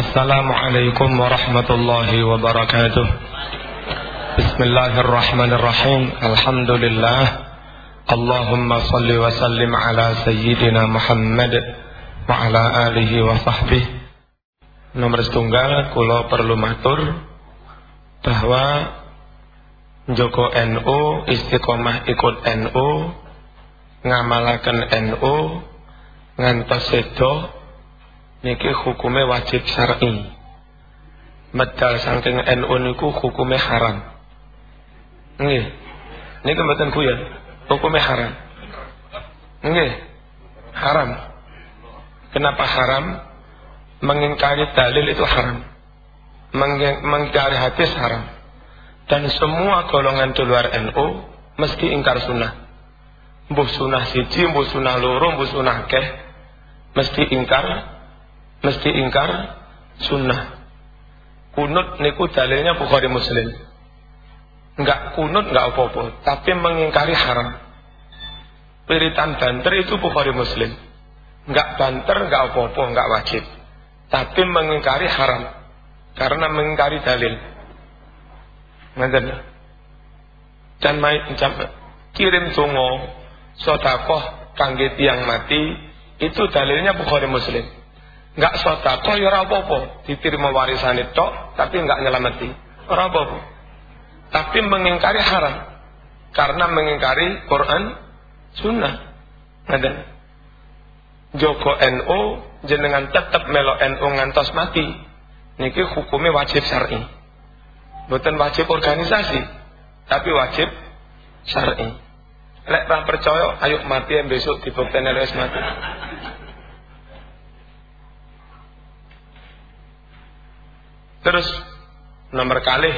Assalamualaikum warahmatullahi wabarakatuh. Bismillahirrahmanirrahim. Alhamdulillah. Allahumma salli wa sallim ala sayyidina Muhammad wa ala alihi wa sahbihi. Nomor setunggal kula perlu matur bahwa Joko NU istiqomah ikut NU, ngamalaken NU ngantos sedo niki hukume wajib syar'i. Medal saking NU niku hukume haram. Nggih. Niki mboten guyon, hukume haram. Nggih. Haram. Kenapa haram? Mengingkari dalil itu haram. Mengingkari hadis haram. Dan semua golongan di luar NU mesti ingkar sunnah. Mbuh sunnah siji, mbuh sunnah loro, mbuh sunnah akeh, mesti ingkar sunnah. Kunut niku dalilnya Bukhari Muslim. Enggak kunut enggak apa-apa, tapi mengingkari haram. Wiritan banter itu Bukhari Muslim. Enggak banter enggak apa-apa, enggak wajib. Tapi mengingkari haram karena mengingkari dalil. Ngoten. Dan kirim donga sedekah kangge tiyang mati itu dalilnya Bukhari Muslim. Enggak sedekah ya ora apa-apa, diterima warisane tok tapi enggak nyelameti. Ora apa-apa. Tapi mengingkari haram karena mengingkari Quran, Sunnah. Ngoten. Joko NU jenengan tetep melo NU ngantos mati. Niki hukumnya wajib syar'i. Bukan wajib organisasi, tapi wajib syar'i. Lek ra percaya, ayo mati besok dibukteni wis mati. Terus nomor kalih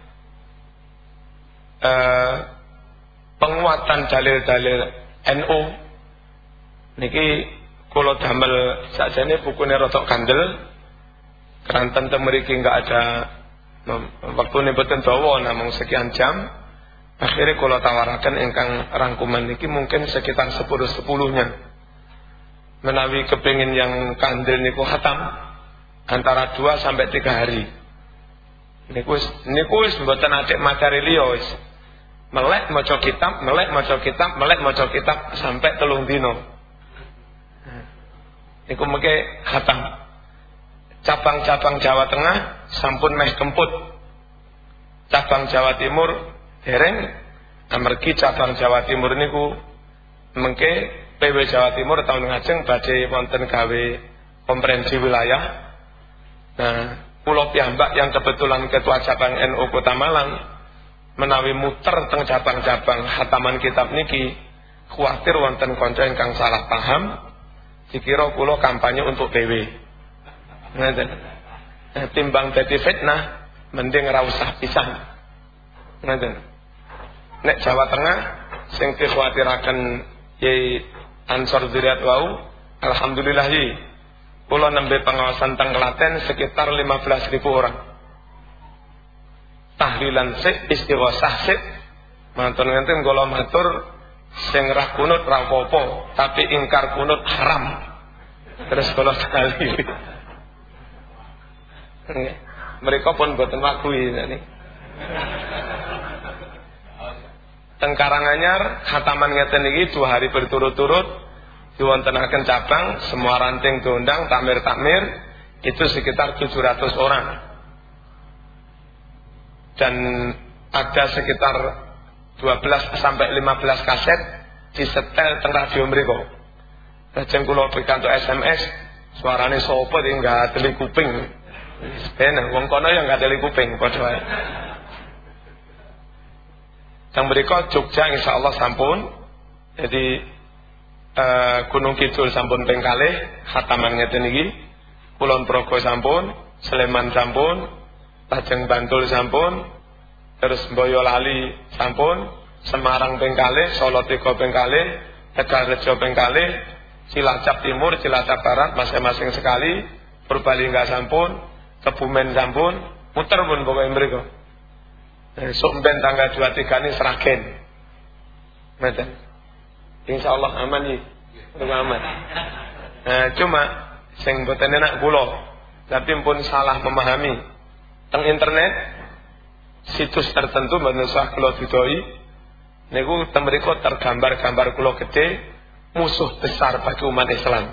penguatan dalil-dalil NU niki kula damel sakjane bukune rada kandel keranten temeriki enggak ada waktune boten dawa namung sekian jam. Akhirnya kula tawaraken ingkang rangkuman niki mungkin sekitar 10-10-nya. Menawi kepengin yang kandel niku khatam antara 2 sampai 3 hari. Niku wis mboten atik materi liya wis. Melek maca kitab sampai 3 dina. Niku mengke khatam. Cabang-cabang Jawa Tengah sampun meh kemput. Cabang Jawa Timur dereng, amargi cabang Jawa Timur niku mengke PW Jawa Timur tahun ngajeng badhe wonten gawe konferensi wilayah. Nah, kula piyambak yang kebetulan ketua cabang NU Kota Malang menawi muter teng cabang-cabang khataman kitab niki kuwatir wonten kanca ingkang salah paham dikira kula kampanye untuk PW. Ngoten. Timbang dadi fitnah mending ra usah pisan. Ngoten. Nek Jawa Tengah sing dikuwatiraken Yai Ansor Zuriat wau, alhamdulillah kula nembe pengawasan teng Klaten sekitar 15.000 orang. Tahlilan sik, istighosah sik. Mantun ngenten kula matur sing ra kunut ra apa-apa, tapi ingkar kunut haram. Terus kula sekali. Mereka pun boten wakui niki. Teng Karanganyar khataman ngeten iki 2 hari berturut-turut diwontenaken cabang, semua ranting diundang, takmir itu sekitar 700 orang. Dan ada sekitar 12 sampai 15 kaset disetel teng radio mriku. Lajeng kula pikantuk SMS, suarane sapa iki enggak teli kuping. Enak wong kono yang enggak teli kuping padha wae. Yang berikut Jogja insyaallah sampun. Jadi Gunung Kidul sampun ping kalih khataman ngeten iki. Kulon Progo sampun, Sleman sampun, Lajeng Bantul sampun, terus Boyolali sampun, Semarang ping kalih, Solo 3 ping kalih, Tegalrejo ping kalih, Cilacap Timur, Cilacap Barat masing-masing sekali, Purbalingga sampun, Kebumen sampun, muter pun pokoke mriku. Esuk ben tanggal 23 ini Sragen. Ngoten. Insyaallah aman iki. Aman. Cuma sing mboten enak kula tapi pun salah memahami teng internet situs tertentu manusia kula didoi niku temriko tergambar-gambar kula gede musuh besar bagi umat Islam.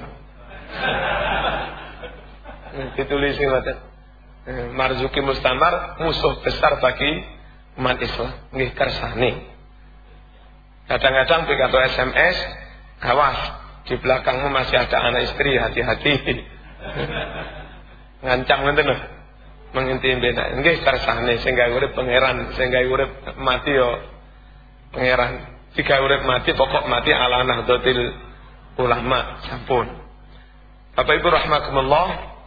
Ditulis ngoten. Marzuki Mustamar musuh besar bagi umat Islam. Nggih kersane. Kadang-kadang begitu SMS, awas di belakangmu masih ada anak istri, hati-hati. Ngancam ngoten lho. Mengintimi benak. Nggih kersane sing gawe urip pangeran, sing gawe urip mati yo pangeran. Jika urip mati pokok mati ala nahdlatul ulama sampun. Bapak Ibu rahimakumullah,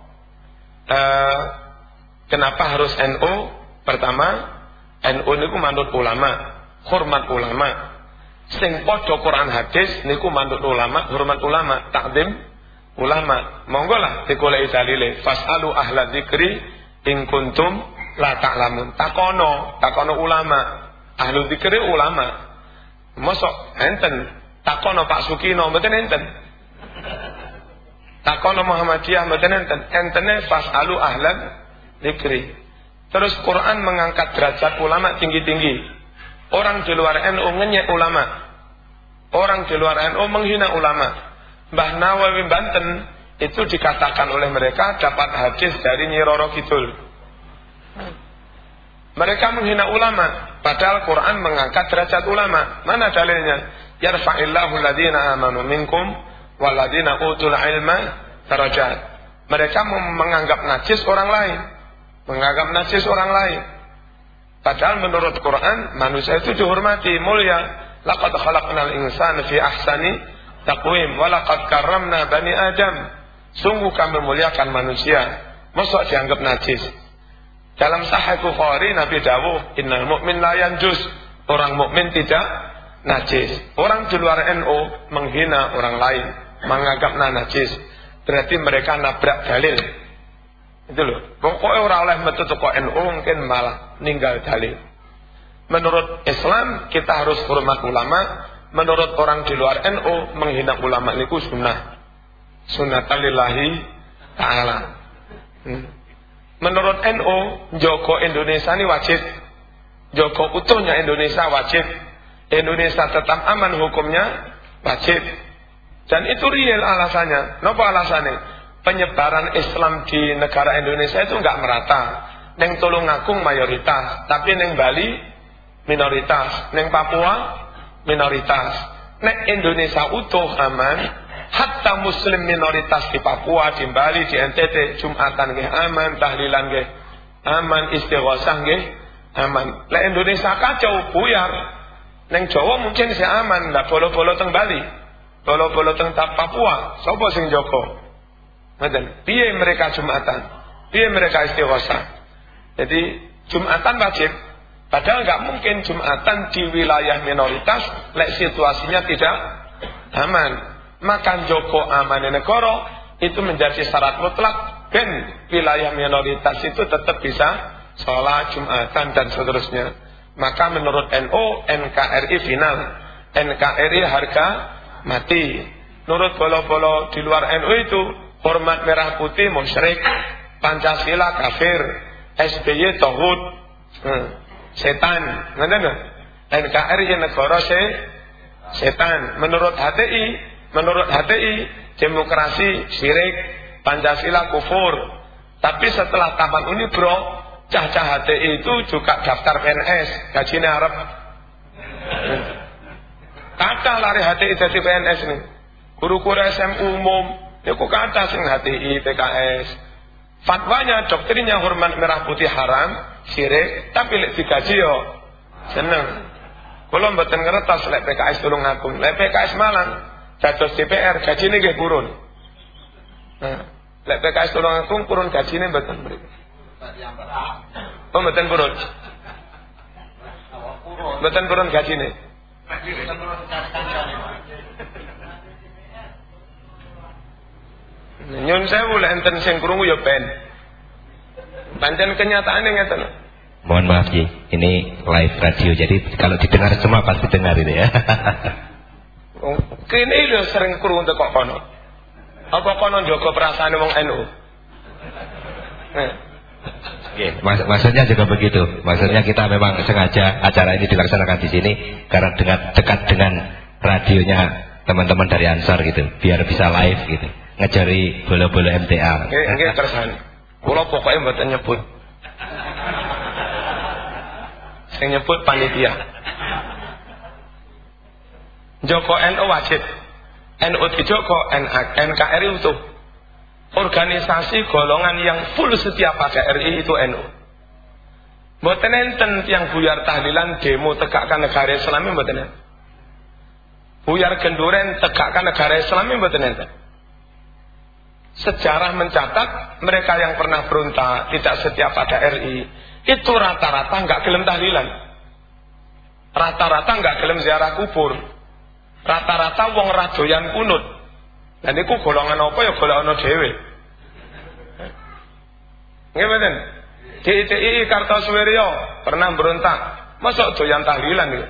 kenapa harus NU? Pertama, NU niku manut ulama, hormat ulama. Sing padha Quran hadis niku manut ulama, hormat ulama, takdim ulama. Monggo lah digoleki dalile. Fasalu ahla dzikri in kuntum la ta'lamun. Takono ulama. Ahlu dzikri ulama. Mosok enten takono Pak Sukino mboten enten. Takono Muhammadiyah mboten enten. Entene fasalu ahlan dzikri. Terus Quran mengangkat derajat ulama tinggi-tinggi. Orang di luar NU ngenyek ulama. Orang di luar NU menghina ulama. Mbah Nawawi Banten itu dikatakan oleh mereka dapat hadis dari Nyi Roro Kidul. Mereka menghina ulama, padahal Quran mengangkat derajat ulama. Mana dalilnya? Yarfa'illahu alladhina amanu minkum walladhina utul ilma darajat. Mereka menganggap najis orang lain, menganggap najis orang lain. Padahal menurut Quran manusia itu dihormati, mulia. Laqad khalaqnal insana fi ahsani taqwim wa laqad karramna bani Adam. Sungguh kami memuliakan manusia. Mosok dianggap najis? Dalam Sahih Bukhari Nabi dawuh, innal mu'min la yanjus. Orang mukmin tidak najis. Orang di luar NU menghina orang lain, menganggapnya najis. Berarti mereka nabrak dalil. Itu loh. Pokoknya orang oleh metu teko NU mungkin malah ninggal dalil. Menurut Islam kita harus hormat ulama. Menurut orang di luar NU menghina ulama niku sunnah. Sunnatullahi ta'ala. Menurut NU Joko Indonesia ini wajib. Joko utuhnya Indonesia wajib. Indonesia tetap aman hukumnya wajib. Dan itu real alasannya. Napa alasannya? Penyebaran Islam di negara Indonesia itu enggak merata. Neng Tulungagung mayoritas, tapi neng Bali minoritas, neng Papua minoritas. Nek Indonesia utuh aman, hatta muslim minoritas di Papua, di Bali, di NTT, Jumatan nggih aman, tahlilan nggih aman, istighosah nggih aman. Lek Indonesia kacau buyar, neng Jawa mungkin sih aman, ndak bolo-bolo teng Bali, bolo-bolo teng Papua, sapa sing Joko? Ngoten. Piye mereka Jumatan? Piye mereka istighosah? Jadi Jumatan wajib. Padahal enggak mungkin Jumatan di wilayah minoritas lek situasinya tidak aman. Maka Joko amane negara itu menjadi syarat mutlak dan wilayah minoritas itu tetap bisa sholat Jumatan dan seterusnya. Maka menurut NU NKRI final, NKRI harga mati. Menurut bolo-bolo di luar NU itu hormat merah putih musyrik, Pancasila kafir, SBY tauhid, setan. Ngoten lho. NKRI negara setan. Menurut HTI demokrasi syirik, Pancasila kufur. Tapi setelah taman ini bro, cah-cah HTI itu juga daftar PNS, gajinya Arab. Kata lari HTI jadi PNS nih. Guru-guru SMU umum niku kata sing HTI, PKS. Fatwanya doktrinnya hormat merah putih haram, syirik, tapi lek digaji yo seneng. Kula mboten ngertos lek PKS Tulungagung, lek PKS Malang dados DPR gajine nggih purun. Nah, lek PKS Tulungagung purun gajine mboten mriku. Oh, mboten purun. Mboten purun gajine. Nyun sewu lek enten sing krungu ya ben. Pancen kenyataane ngeten. Mohon maaf Ji, ini live radio jadi kalau didengar semua pasti dengar ini ya. Kene lho sering krungu teko kono. Apa kono njogo perasaane wong NU? Maksudnya juga begitu. Maksudnya kita memang sengaja acara ini dilaksanakan di sini karena dekat dengan radionya teman-teman dari Ansor gitu, biar bisa live gitu, ngejari bola-bola MTA. Nggih kersane. Kula pokoke mboten nyebut. Sing nyebut panitia. Joko NU wajib. NU dijoko NKRI utuh. Organisasi golongan yang full setia pada RI itu NU. Mboten enten yang buyar tahlilan demo tegakkan negara Islam mboten enten. Buyar genduren tegakkan negara Islam mboten enten. Sejarah mencatat mereka yang pernah berontak tidak setia pada RI itu rata-rata enggak gelem tahlilan. Rata-rata enggak gelem ziarah kubur. Rata-rata wong radoyan kunut. Lah niku golongan apa ya golongan dhewe. Nggih mboten. DTI Kartosuwiryo pernah berontak. Masa doyan tahlilan niku.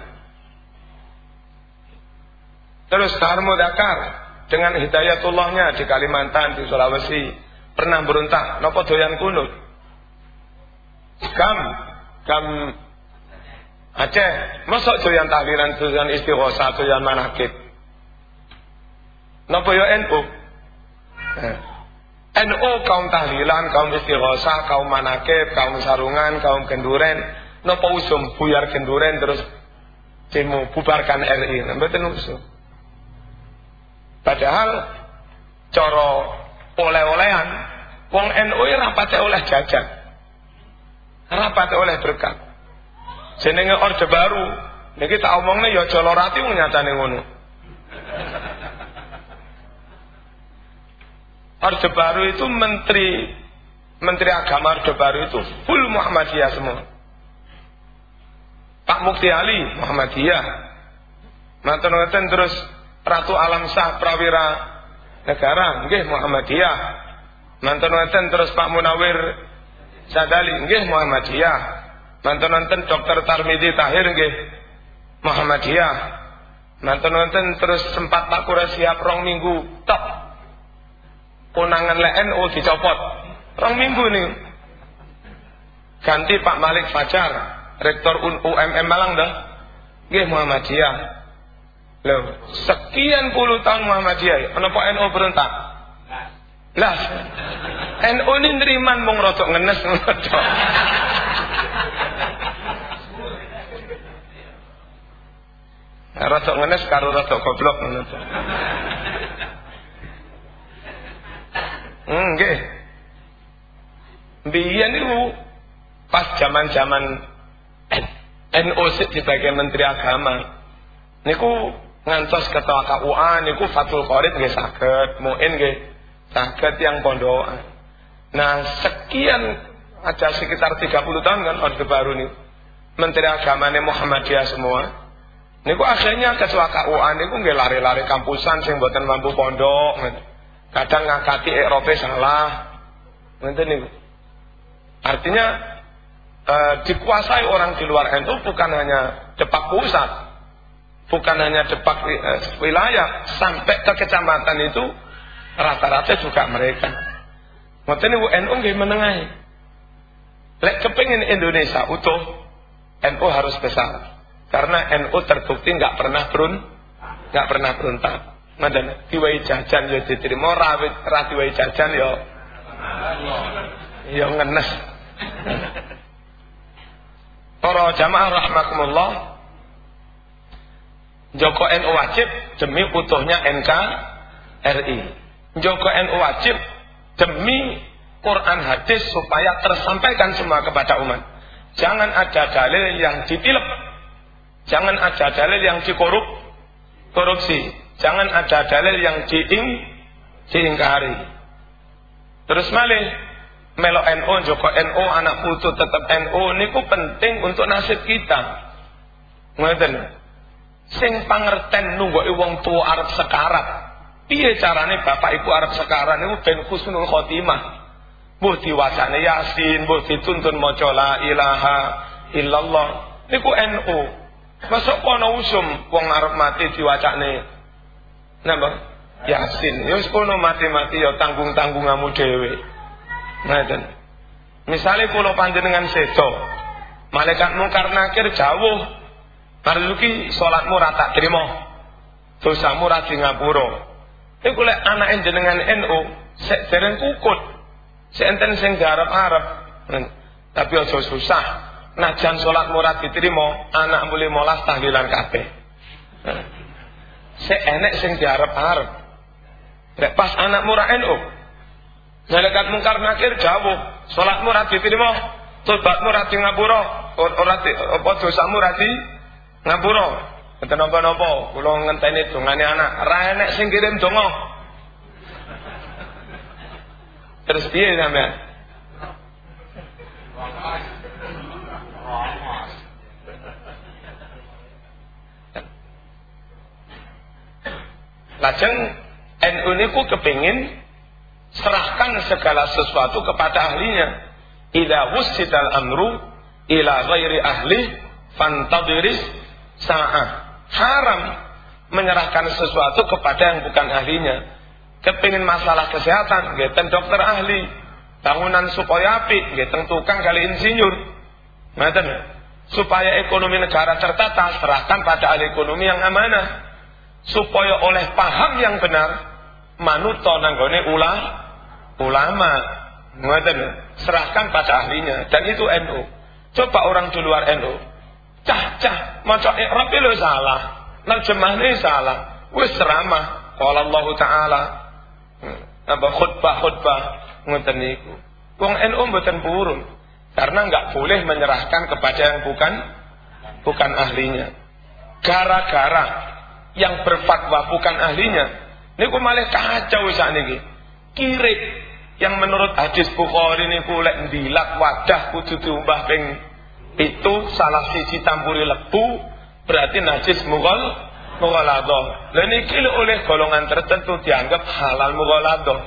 Terus Darmo Dakar dengan hidayatullahnya di Kalimantan, di Sulawesi pernah berontak. Napa doyan kunut? Gam Aceh, masa doyan tahlilan, doyan istighosah, doyan manakib. Napa ya NU? NU kaum tahlilan, kaum istighosah, kaum manakib, kaum sarungan, kaum genduren. Napa usum buyar genduren terus demo bubarkan RI. Mboten usum. Padahal cara oleh-olehan wong NU ora pate oleh jajan. Ora pate oleh berkat. Jenenge Orde Baru. Niki tak omongne ya aja lara ati wong nyatane ngono. Orde Baru itu menteri agama Orde Baru itu full Muhammadiyah semua. Pak Mukti Ali Muhammadiyah. Manten-manten terus Ratu Alamsah Prawira Negara nggih Muhammadiyah. Manten-manten terus Pak Munawir Sadali nggih Muhammadiyah. Manten-manten Dr. Tarmidi Tahir nggih Muhammadiyah. Manten-manten terus sempat Pak Quraisyah 2 minggu top unangan NU dicopot 2 minggu nih. Ganti Pak Malik Fajar, Rektor UMM Malang dah. Nggih Muhammadiyah. Loh, sekian puluh tahun Muhammadiyah, kenapa NU berontak? Lah, NU ini neriman mung rodok ngenes ngono. Rodok ngenes karo rodok goblok ngono. Nggih. Biyen niku pas zaman-zaman NU sebagai menteri agama niku ngantos ketua KUA niku Fathul Qorib nggih saged, Muin nggih saged yang pondokan. Nah, sekian ada sekitar 30 tahun kan Orde Baru nih. Menteri agamanya Muhammadiyah semua. Niku akhirnya ketua KUA niku nggih lari-lari kampusan sing mboten mampu pondok. Kadang ngakati Eropa salah. Ngoten niku. Artinya dikuasai orang di luar NU bukan hanya Depak pusat, bukan hanya Depak wilayah, sampai ke kecamatan itu rata-rata juga mereka. Ngoten niku NU nggih menengahi. Lek kepengin Indonesia utuh, NU harus besar. Karena NU terbukti nggak pernah berontak. Ngoten, diwai jajan ya diterima, ra diwai jajan ya ngenes. Para jamaah rahimakumullah, Joko NU wajib demi utuhnya NKRI. Joko NU wajib demi Quran hadis supaya tersampaikan semua kepada umat. Jangan ada dalil yang ditilep. Jangan ada dalil yang korupsi. Jangan ada dalil yang diingkari. Terus malih melo NU, Joko NU, anak putu tetap NU niku penting untuk nasib kita. Ngoten. Sing pangerten nunggoki wong tuwa arep sekarat. Piye carane bapak ibu arep sekarat niku ben husnul khotimah. Mbuh diwacane Yasin, mbuh dituntun maca la ilaha illallah. Niku NU. Masuk kono usum wong arep mati diwacane napa? Yasin. Ya wis kono mati-mati ya tanggung-tanggunganmu dhewe. Ngoten. Misale kula panjenengan sedo, malaikat mungkar nakir jauh. Marzuki salatmu ra tak trima. Dosamu ra di ngapura. Iku lek anake jenengan NU, sek dereng kukut. Sek enten sing garep-arep. Tapi aja susah. Najan salatmu ra diterima, anakmu 15 tahlilan kabeh. Sek enek sing diarep-arep. Lek pas anakmu ra NU, malaikat mungkar nakir jauh. Salatmu ra diterima, tobatmu ra di ngapura, ora apa dosamu ra di ngapura. Mboten napa-napa, kula ngenteni dongane anak, ra enek sing kirim donga. Terus piye sampean? Lajeng NU niku kepingin serahkan segala sesuatu kepada ahlinya. Idza wusidal amru ila ghairi ahli fantadiris sa'ah. Haram menyerahkan sesuatu kepada yang bukan ahlinya. Kepingin masalah kesehatan, ngeten dokter ahli. Bangunan supaya apik, ngeten tukang kali insinyur. Ngeten. Supaya ekonomi negara tertata, serahkan pada ahli ekonomi yang amanah. Supaya oleh paham yang benar, manuto nanggone ulama. Ngeten. Serahkan pada ahlinya. Dan itu NU. Coba orang di luar NU. Cah, maca i'rab lho salah. Nerjemahne salah. Wis ceramah. Qala Allah Ta'ala. Apa khutbah ngoten niku. Wong NU mboten purun. Karena enggak boleh menyerahkan kepada yang bukan ahlinya. Gara-gara yang berfatwa bukan ahlinya, niku malah kacau sakniki. Kirik yang menurut hadis Bukhari niku lek ndilak wadah kudu diumbah ping itu salah siji tampuri lebu berarti najis mughaladhah. Lah niki oleh golongan tertentu dianggap halal mughaladhah.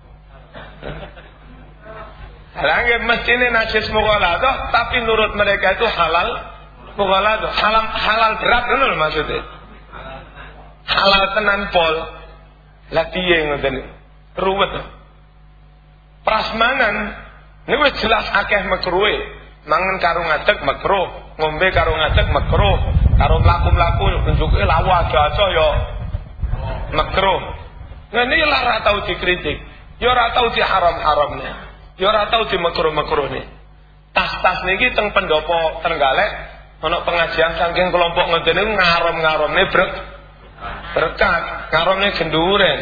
Halangnya mestine najis mughaladhah tapi menurut mereka itu halal mughaladhah. Halal berat ngono maksudnya. Halal tenan pol. Lah piye ngoten ruwet. Prasmanan niku jelas akeh makruhe. Mangan karo ngadeg makruh, ngombe karo ngadeg makruh, karo mlaku-mlaku nunjuke lawu aja ya makruh. Nah ini lah ora tau dikritik, ya ora tau diharam-haramne, ya ora tau dimakruh-makruhne. Tas-tas niki teng pendopo Trenggalek ana pengajian saking kelompok ngene ngarom-ngaromne berkat, ngaromne genduren.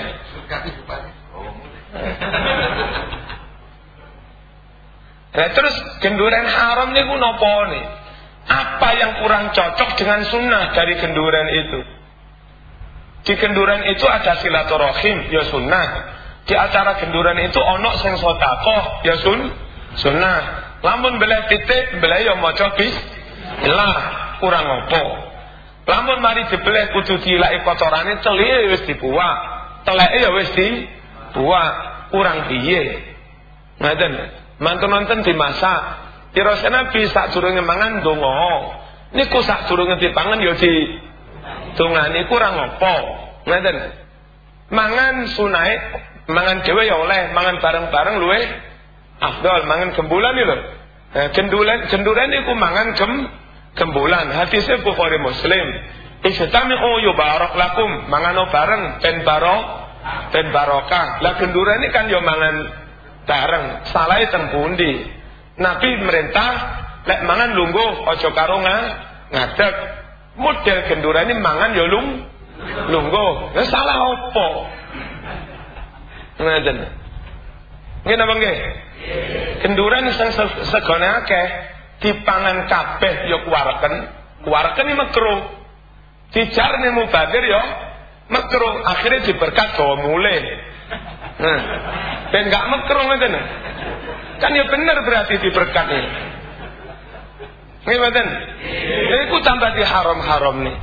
Nah terus genduren haram niku napa nih? Apa yang kurang cocok dengan sunnah dari genduren itu? Di genduren itu ada silaturahim, ya sunnah. Di acara genduren itu ono sing sedekah, ya sunnah. Lamun belah titik, belah ya maca bismillah, kurang apa? Lamun mari dibeleh kudu dilaki kotorane, telike wis dibuak. Teleke ya wis dibuak, kurang piye? Ngoten. Mantun-mantun dimasak. Dirasa Nabi sadurunge mangan donga. Niku sadurunge dipangan ya di dongane kurang apa? Ngoten. Mangan sunai, mangan dhewe ya oleh, mangan bareng-bareng luwe afdal, mangan gembulan iki lho. Genduren niku mangan gembulan. Hadise Bukhari Muslim. Istami'u yubarak lakum, mangano bareng ben barokah. Lah genduren iki kan ya mangan bareng, salahe teng pundi? Nabi merintah lek mangan lungguh aja karo ngadeg. Model gendurane mangan ya lungguh. Lah salah apa? Ngaten. Nggih napa nggih? Genduran sing segone akeh dipangan kabeh ya kuwareken. Kuwareken iki makruh. Dijarne mubadir ya makruh. Akhire diberkat gawa mulih. Nah, ben gak makruh ngoten. Kan ya bener berarti diberkat ini. Nggih mboten? Niku tambah diharam-haram nih.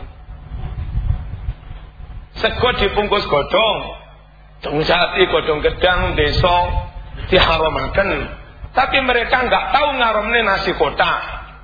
Sego dibungkus godhong. Dong sapi, godhong gedang, desa diharamaken. Tapi mereka enggak tahu ngaramne nasi kotak.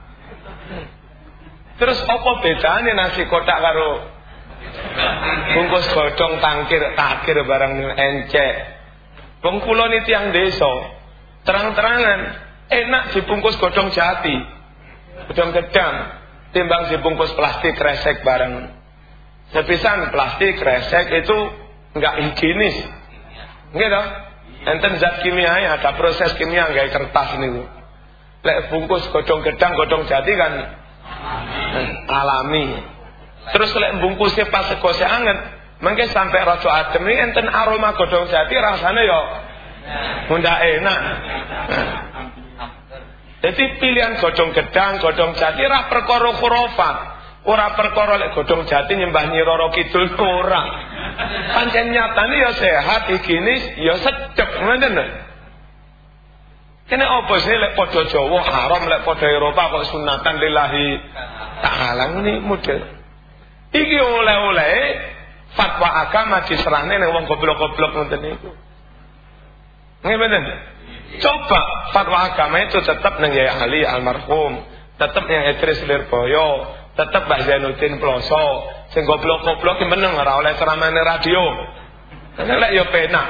Terus apa bedane nasi kotak karo bungkus godhong takir barang encek? Wong kula niki tiyang desa, terang-terangan enak dibungkus godhong jati, godhong gedang, timbang dibungkus plastik kresek bareng. Sepisan plastik kresek itu enggak higienis. Nggih toh? Enten zat kimia, ada proses kimia gawe kertas niku. Lek bungkus godhong gedang, godhong jati kan alami. Terus lek bungkusnya pas segose anget, mengke sampai rada adem iki enten aroma godhong jati rasane yo ndak enak. Jadi pilihan godhong gedang, godhong jati ra perkara khurafat. Ora perkara lek godhong jati nyembah Nyi Roro Kidul ora. Pancen nyatane ya sehat, higienis, ya sedep ngoten lho. Kene apa sih lek padha Jawa haram, lek padha Eropa kok sunatan lillahi ta'ala ini model. Iki oleh-oleh fatwa agama diserahne ning wong goblok-goblok ngoten niku. Nggih mboten? Coba fatwa agama itu tetap nang Yai Ali almarhum, tetap yang Idris Lirboyo, tetap Mbah Zainuddin Ploso. Sing goblok-goblok ki meneng ora oleh ceramane radio. Lek yo penak.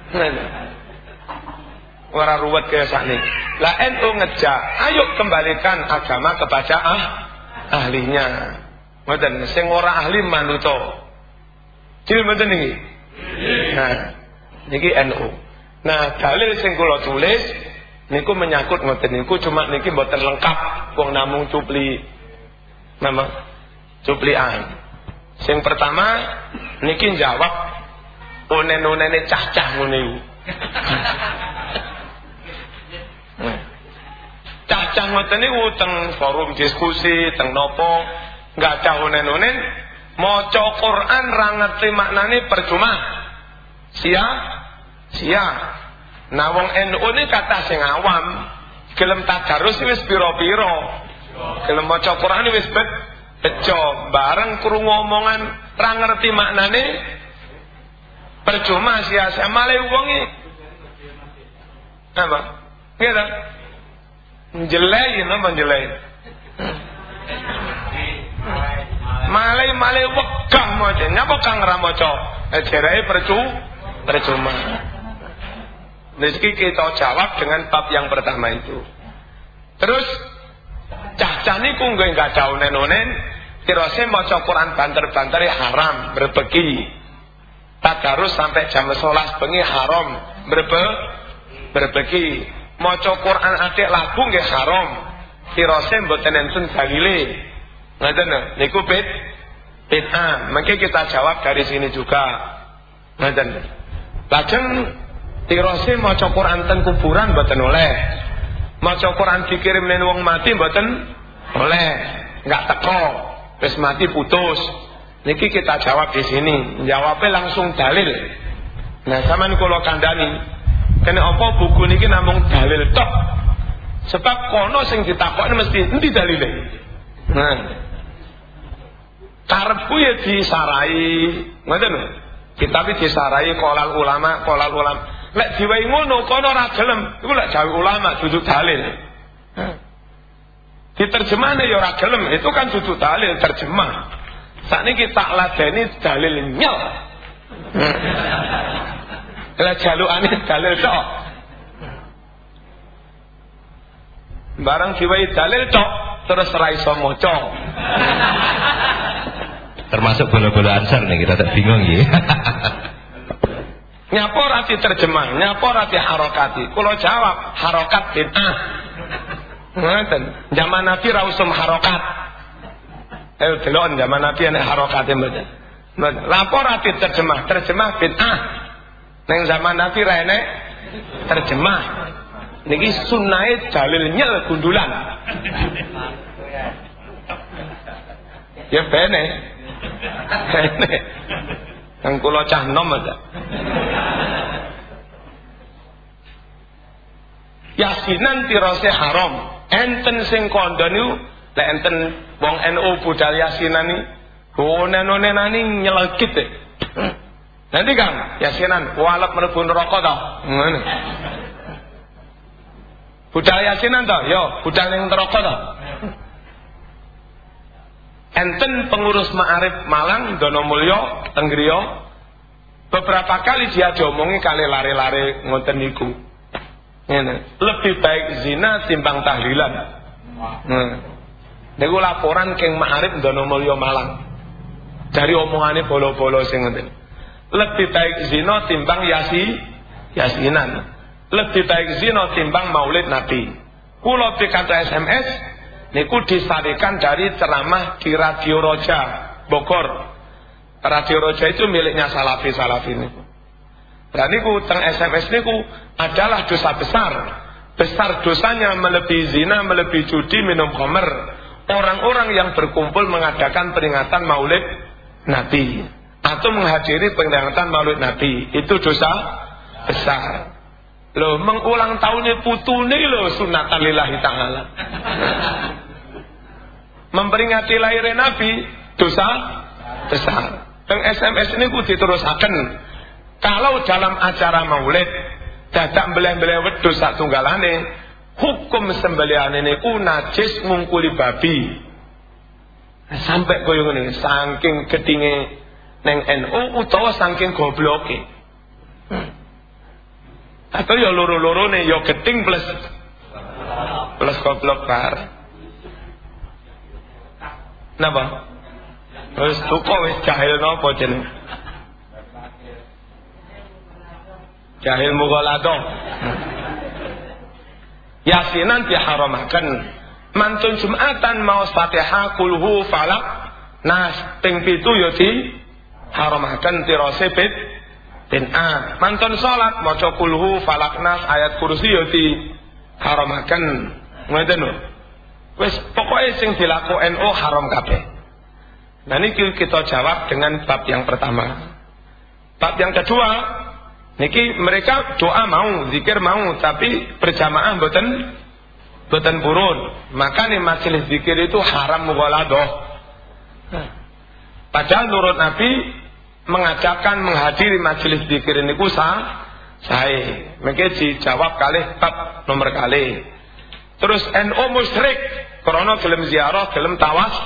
Ora ruwet kaya sakniki. Lah NU ngejak, ayo kembalikan agama kepada ahlinya. Ngoten, sing ora ahli manuto. Jadi mboten niki. Nah, niki NU. Nah, dalil sing kula tulis niku menyangkut ngoten niku, cuma niki mboten lengkap, wong namung cupli. Memang cuplian. Sing pertama niki jawab onen-onene cah-cah ngene iku. Cah-cah ngoten niku teng forum diskusi, teng nopo, enggak ada onen-onen maca Quran ra ngerti maknane percuma. Sia. Nah wong NU ini kata sing awam, gelem tadarus wis pira-pira. Gelem maca Quran wis bejo, bareng krungu omongan ra ngerti maknane percuma sia-sia malah wong iki. Apa? Gitu. Jelai napa jelai? Malai wegah maca. Nyapa kang ra maca? Jerake percuma. Rezeki kita jawab dengan bab yang pertama itu. Terus cah-cah niku nggih enggak ada onen-onen, kirose maca Quran banter-bantere haram, berbegi. Tadarus sampai jam 11 bengi haram, berbegi. Maca Quran atik lagu nggih haram. Kirose mboten enten dalile. Ngoten niku bid'ah. Mungkin kita jawab dari sini juga. Ngoten. Lajeng tirose maca Quran ten kuburan mboten oleh. Maca Quran dikirim ning wong mati mboten oleh. Enggak teko. Wis mati putus. Niki kita jawab di sini. Jawabnya langsung dalil. Nah, sampean kula kandhani. Kene apa buku niki namung dalil tok. Sebab kono sing ditakokne mesti endi dalile. Nah. Karepku ya disarai, ngoten lho. Kitab iki disarai qolal ulama. Lek diwehi ngono kono ora gelem, iku lek jawi ulama dudu dalil. Diterjemahne ya ora gelem, itu kan dudu dalil terjemah. Sakniki tak ladeni dalil nyel. Lah jalukane dalil tok. Barang diwehi dalil tok terus ra iso maca. Termasuk bola-bola Ansar nih, kita tak bingung ya. Nyapa rati terjemah, nyapa rati harokati. Kalau jawab harokat bid'ah. Ngoten. Zaman Nabi ra usum harokat. Delon zaman Nabi ana harokate mboten. Lapor rati terjemah bid'ah. Ning zaman Nabi ra enek terjemah. Niki sunnahe dalil nyel gundulan. Ya bene. Yang kula cah nom aja. Yasinan tirose haram. Enten sing kandha niku lek enten wong NU budal yasinan iki onen-onenane nyelekit. Nanti Kang, yasinan walep mlebu neraka to. Ngono. Budal yasinan to, yo budal ning neraka to. Enten pengurus Ma'arif Malang Donomulyo Tenggriya beberapa kali dia diomongi kali lare-lare ngoten niku. Lebih baik zina timbang tahlilan. Niku laporan Keng Ma'arif Ndonomulyo Malang. Dari omongane bolo-bolo sing ngoten. Lebih baik zina timbang yasinan. Lebih baik zina timbang maulid Nabi. Kula pikantuk SMS niku disarikan dari ceramah di Radio Roja Bogor. Radio Roja itu miliknya Salafi niku. Dan niku teng SMS niku adalah dosa besar. Besar dosanya melebihi zina, melebihi judi, minum khamr. Orang-orang yang berkumpul mengadakan peringatan Maulid Nabi atau menghadiri peringatan Maulid Nabi itu dosa besar. Loh, mengulang tahunnya putune loh sunatan lillahi ta'ala. Memperingati lahirnya Nabi dosa besar. Teng SMS ini ku diterusaken. Kalau dalam acara Maulid dadak mbeleh-mbeleh wedhus satunggalane, hukum sembelihan ini najis ngungkuli babi. Sampai koyo ngene, saking gedinge neng NU utawa saking gobloke. Atau ya loro-lorone ya geding plus goblok bar. Napa? Wis tuku wis jahil napa jeneng? Jahil mughalado. Yasinan diharamaken. Mantun Jumatan maos Fatihah kulhu falak nas ping 7 ya diharamaken tirose bid'ah. Mantun salat maca kulhu falak nas ayat kursi ya diharamaken. Ngoten lho. Wis pokoke sing dilaku NU haram kabeh. Nah niki kita jawab dengan bab yang pertama. Bab yang kedua, niki mereka doa mau, zikir mau, tapi berjamaah mboten purun. Makanya majelis zikir itu haram mughaladah. Padahal menurut Nabi mengajarkan menghadiri majelis zikir niku sae. Mengke dijawab kalih bab nomor kalih. Terus NU musyrik krana gelem ziarah, gelem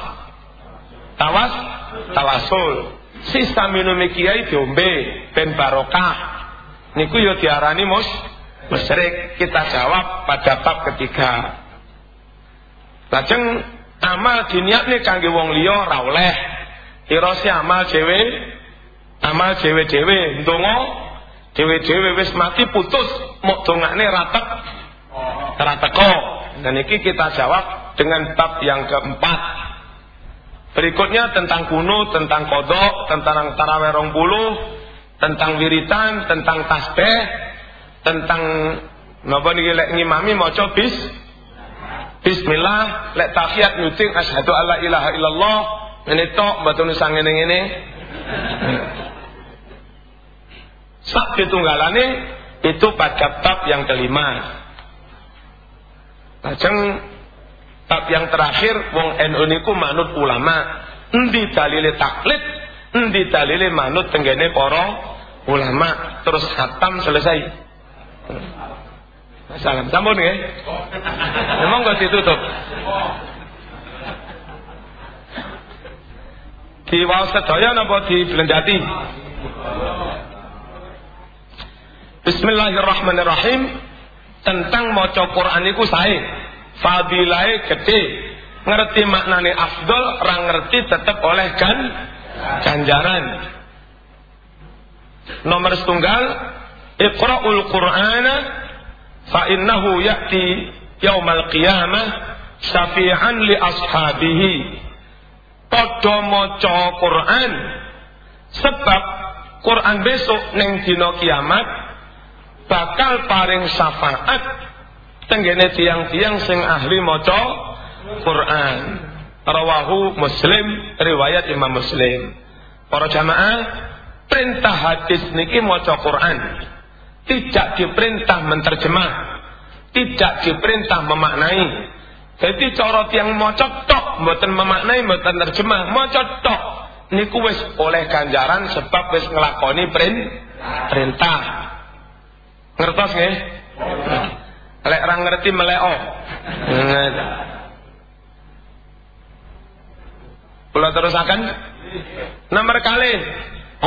tawasul. Sisa minum kiai diombe ben barokah. Niku yo diarani musyrik. Kita jawab pada bab ketiga. Lajeng amal diniatne kangge wong liya ora oleh. Irose amal dhewe ndonga dhewe wis mati putus mok dongane ra teko. Dan iki kita jawab dengan bab yang keempat. Berikutnya tentang kunut, tentang qadha, tentang tarawih 20, tentang wiritan, tentang tasbih, tentang napa niki lek ngimami maca bismillah, lek tahiyat nyuting asyhadu alla ilaha illallah, ngene tok mboten usah ngene-ngene. Sak pitunggalane itu pada bab yang kelima. Lajeng bab yang terakhir wong NU niku manut ulama. Endi dalile taklid, endi dalile manut tenggene para ulama. Terus khatam selesai. Salam sampun nggih. Memang kok ditutup. Diwaos sedaya napa diblendati? Bismillahirrahmanirrahim. Tentang maca Quran iku sae. Fadilahe gede. Ngerti maknane afdol, ora ngerti tetep oleh ganjaran. Nomor setunggal, Iqra'ul Qur'ana fa innahu ya'ti yaumal qiyamah syafi'an li ashabihi. Padha maca Quran sebab Quran besok ning dina kiamat bakal paring syafaat tenggene tiang-tiang sing ahli maca Quran. Rawahu Muslim, riwayat Imam Muslim. Para jamaah, perintah hadis niki maca Quran. Tidak diperintah menterjemah, tidak diperintah memaknai. Jadi cara tiang maca tok mboten memaknai, mboten terjemah, maca tok niku wis oleh ganjaran sebab wis nglakoni perintah. Ngertos nggih? Lek ora ngerti meleo. Kula terusaken. Nomor kali,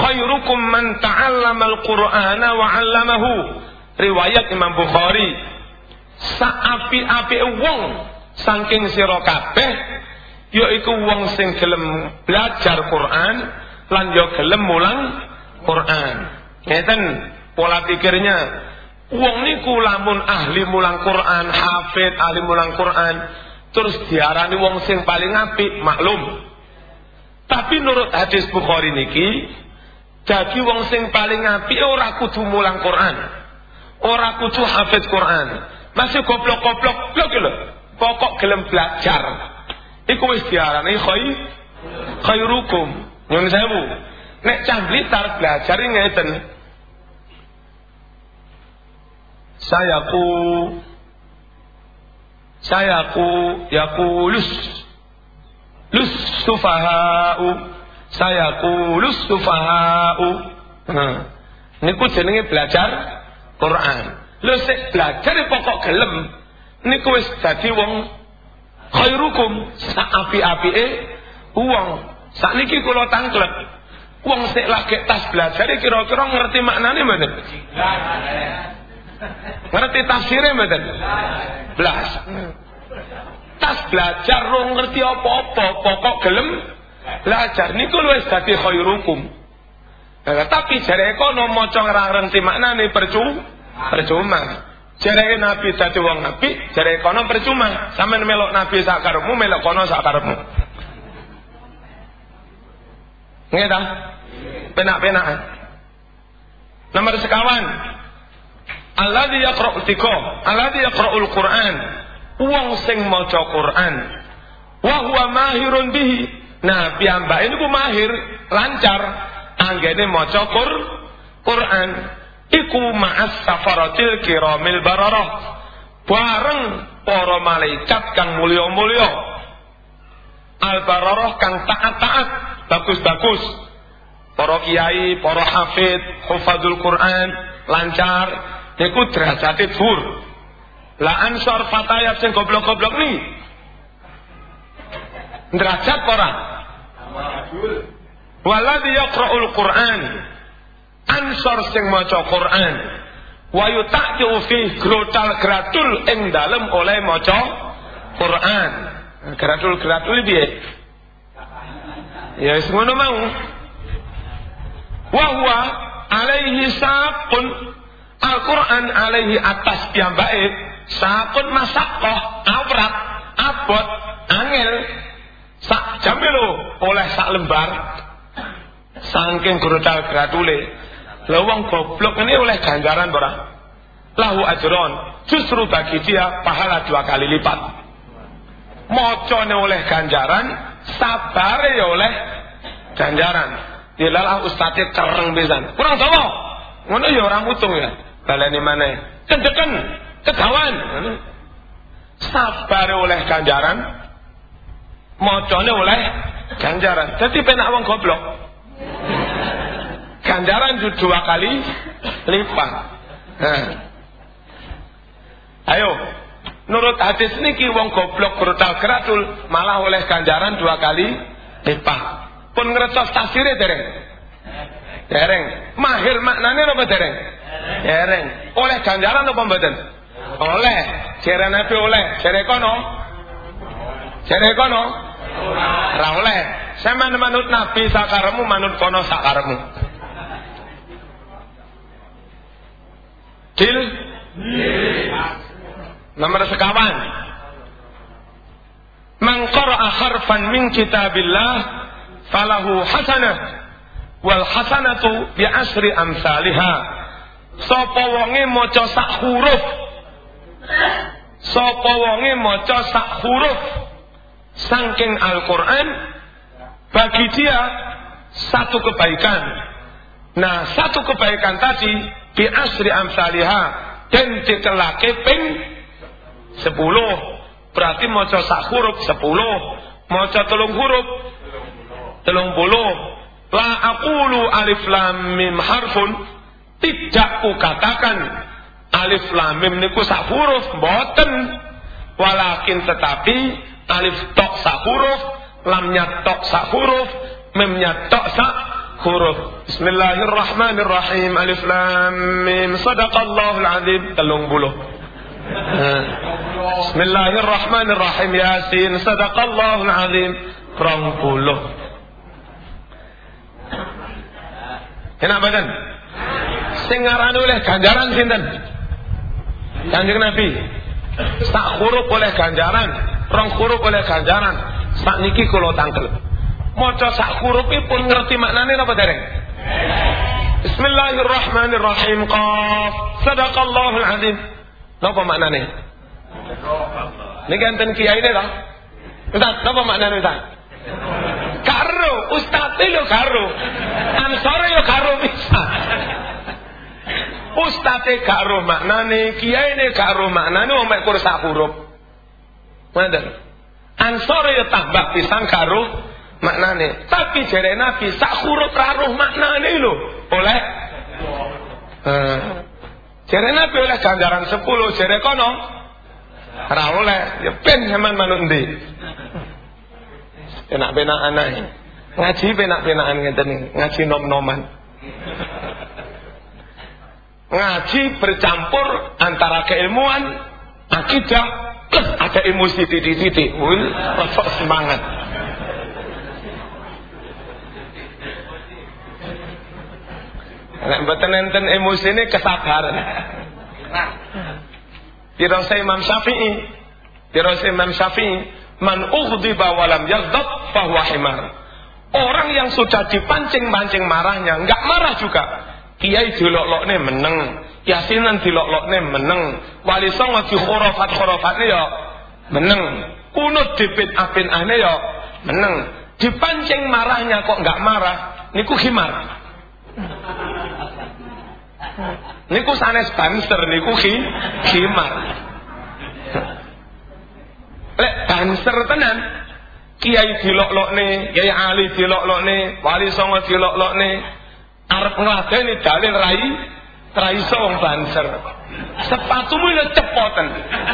khairukum man ta'allama al-Qur'ana wa 'allamahu. Riwayat Imam Bukhari. Saapi-api wong saking sira kabeh yaiku wong sing gelem belajar Quran lan yo gelem mulang Quran. Ngeten pola pikirnya. Wong niku lamun ahli mulang Quran, hafid ahli mulang Quran, terus diarani wong sing paling apik, maklum. Tapi nurut hadis Bukhari niki, dadi wong sing paling apik ora kudu mulang Quran. Ora kudu hafid Quran. Masih goblok-goblok blok lho. Pokok gelem belajar. Iku wis diarani khairukum. Nyun sewu. Nek cah Blitar belajar ngeten. Yaqulus sufaha'u. Niku jenenge belajar Quran. Lho sik belajar pokok gelem niku wis dadi wong khairukum, saapi-apike wong. Sakniki kula tanglet. Wong sik lagi tas belajar kira-kira ngerti maknane mboten? Ngerti tafsire mboten? Blas. Tas belajar ora ngerti apa-apa, pokok gelem belajar niku wis dadi khairukum. Nah, tapi jare kono maca ora ngerti maknane percuma. Jare Nabi dadi wong apik, jare kono percuma. Sampeyan melok Nabi sak karepmu, melok kono sak karepmu. Nggih ta? Penak-penakan. Nomor sekawan. Alladzi yaqra'ul Qur'an. Wong sing maca Quran. Wa huwa mahirun bihi. Nah, piyambake niku mahir, lancar anggene maca Quran. Iku ma'as safaratil kiramil bararah. Bareng para malaikat kang mulya-mulya. Al-bararah kang taat-taat, bagus-bagus. Para kiai, para hafid, hufadzul Quran, lancar, niku derajate dhuwur. Lah ansor fatayat sing goblok-goblok ni. Derajat ora? Waladhi yaqra'ul Quran. Ansor sing maca Quran. Wa yuta'u fi grotal-gratul ing dalem oleh maca Quran. Gratul-gratul piye? Ya wis ngono mau. Wa huwa alaihi saqun. Al-Quran alaihi atas piyambake saqun masaqqah, awrat, abot, angel. Sak jam lho oleh sak lembar. Saking grotal-gratule. Lah wong goblok ini oleh ganjaran ora? Lahu ajron. Justru bagi dia pahala 2 kali lipat. Mocone oleh ganjaran, sabare ya oleh ganjaran. Dilalah ustadze kereng pisan. Kurang dawa. Ngono ya ora mutung ya. Baleni maneh. Kendeken, kegawan. Sabare oleh ganjaran, mocone oleh ganjaran. Dadi penak wong goblok. Ganjaran 2 kali lipat. Nah. Ayo, nurut hadis niki wong goblok grotal-gratul malah oleh ganjaran 2 kali lipat. Pun ngertos tafsire dereng? Dereng. Mahir maknane apa dereng? Dereng. Oleh ganjaran apa mboten? Oleh. Jere Nabi oleh, jere kono? Jere kono? Ora oleh. Sampeyan manut Nabi sakaremu, manut kono sakaremu. Dil? Nomor sekawan. Man qara'a harfan min kitabillah falahu hasanah wal hasanatu bi asri amsalihha. Sapa wonge maca sak huruf. Sapa wonge maca sak huruf saking Al-Qur'an bagi dia satu kebaikan. Nah, satu kebaikan tadi bi asri amsalihha dan dikelake ping 10. Berarti maca sak huruf 10, maca 3 huruf 30. La aqulu alif lam mim harfun, tidak kukatakan alif lam mim niku sak huruf, mboten. Walakin tetapi alif tok sak huruf, lamnya tok sak huruf, mimnya tok sak huruf. Bismillahirrahmanirrahim. Alif lam mim. Shadaqallahul azim. 30. Bismillahirrahmanirrahim. Yasin. Sadaqallahul azim. 20. Enak badan. Sing ngarani oleh ganjaran sinten? Kanjeng Nabi. Sak huruf oleh ganjaran, 2 huruf oleh ganjaran. Sak niki kula tangkel. Maca sak hurufipun ngerti maknane napa dereng? Bismillahirrahmanirrahim. Qaf. Sadaqallahul azim. Napa maknane? Niki enten kiyaine ta? Ustaz, napa maknane Ustaz? Karo, ustaz lho karo. Ansore yo karo bisa. Ustaze karo maknane, kiyaine karo maknane wong mek kur sak huruf. Ngoten. Ansore yo tambah pisan karo maknane. Tapi jere Nabi sak huruf karo maknane lho. Oleh jere Nabi oleh ganjaran 10, jere kono ora oleh. Ya ben sampean manut ndi? Penak-penak anak ngaji penak-penakan ngeten ngaji nom-noman. Ngaji bercampur antara keilmuan, akidah, plus ada emosi titik-titik. Rasa semangat. Nek mboten enten emosi ini kesabaran. Dirasa Imam Syafi'i, man ughdiba walam yaghdab fahuwa himar. Orang yang sudah dipancing-pancing marahnya, enggak marah juga. Kiai dilok-lokne meneng, yasinan dilok-lokne meneng, wali songo di khurafat-khurafatne ya meneng, kunut dipit-apinane ya meneng. Dipancing marahnya kok enggak marah, niku himar. Niku sanes banser, niku himar. Lek banser tenan, kiai dilok-lokne, Kiai Ali dilok-lokne, wali songo dilok-lokne, arep ngladeni dalil rai wong banser. Sepatumu lho cepoten.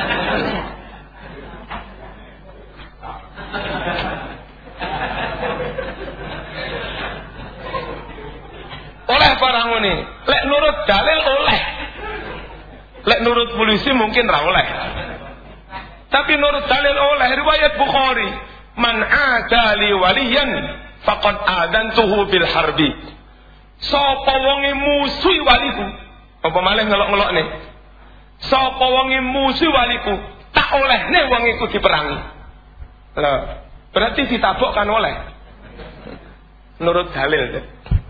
Oleh barang ngene, lek nurut dalil oleh. Lek nurut polisi mungkin ra oleh. Tapi nurut dalil oleh. Riwayat Bukhari, man adali waliyan faqad adantuhu bil harbi. Sapa wonge musuhi waliku, apa malih ngelok-ngelokne? Sapa wonge musuhi waliku, tak olehne wong iku diperangi. Lho, berarti ditabok kan oleh. Nurut dalil.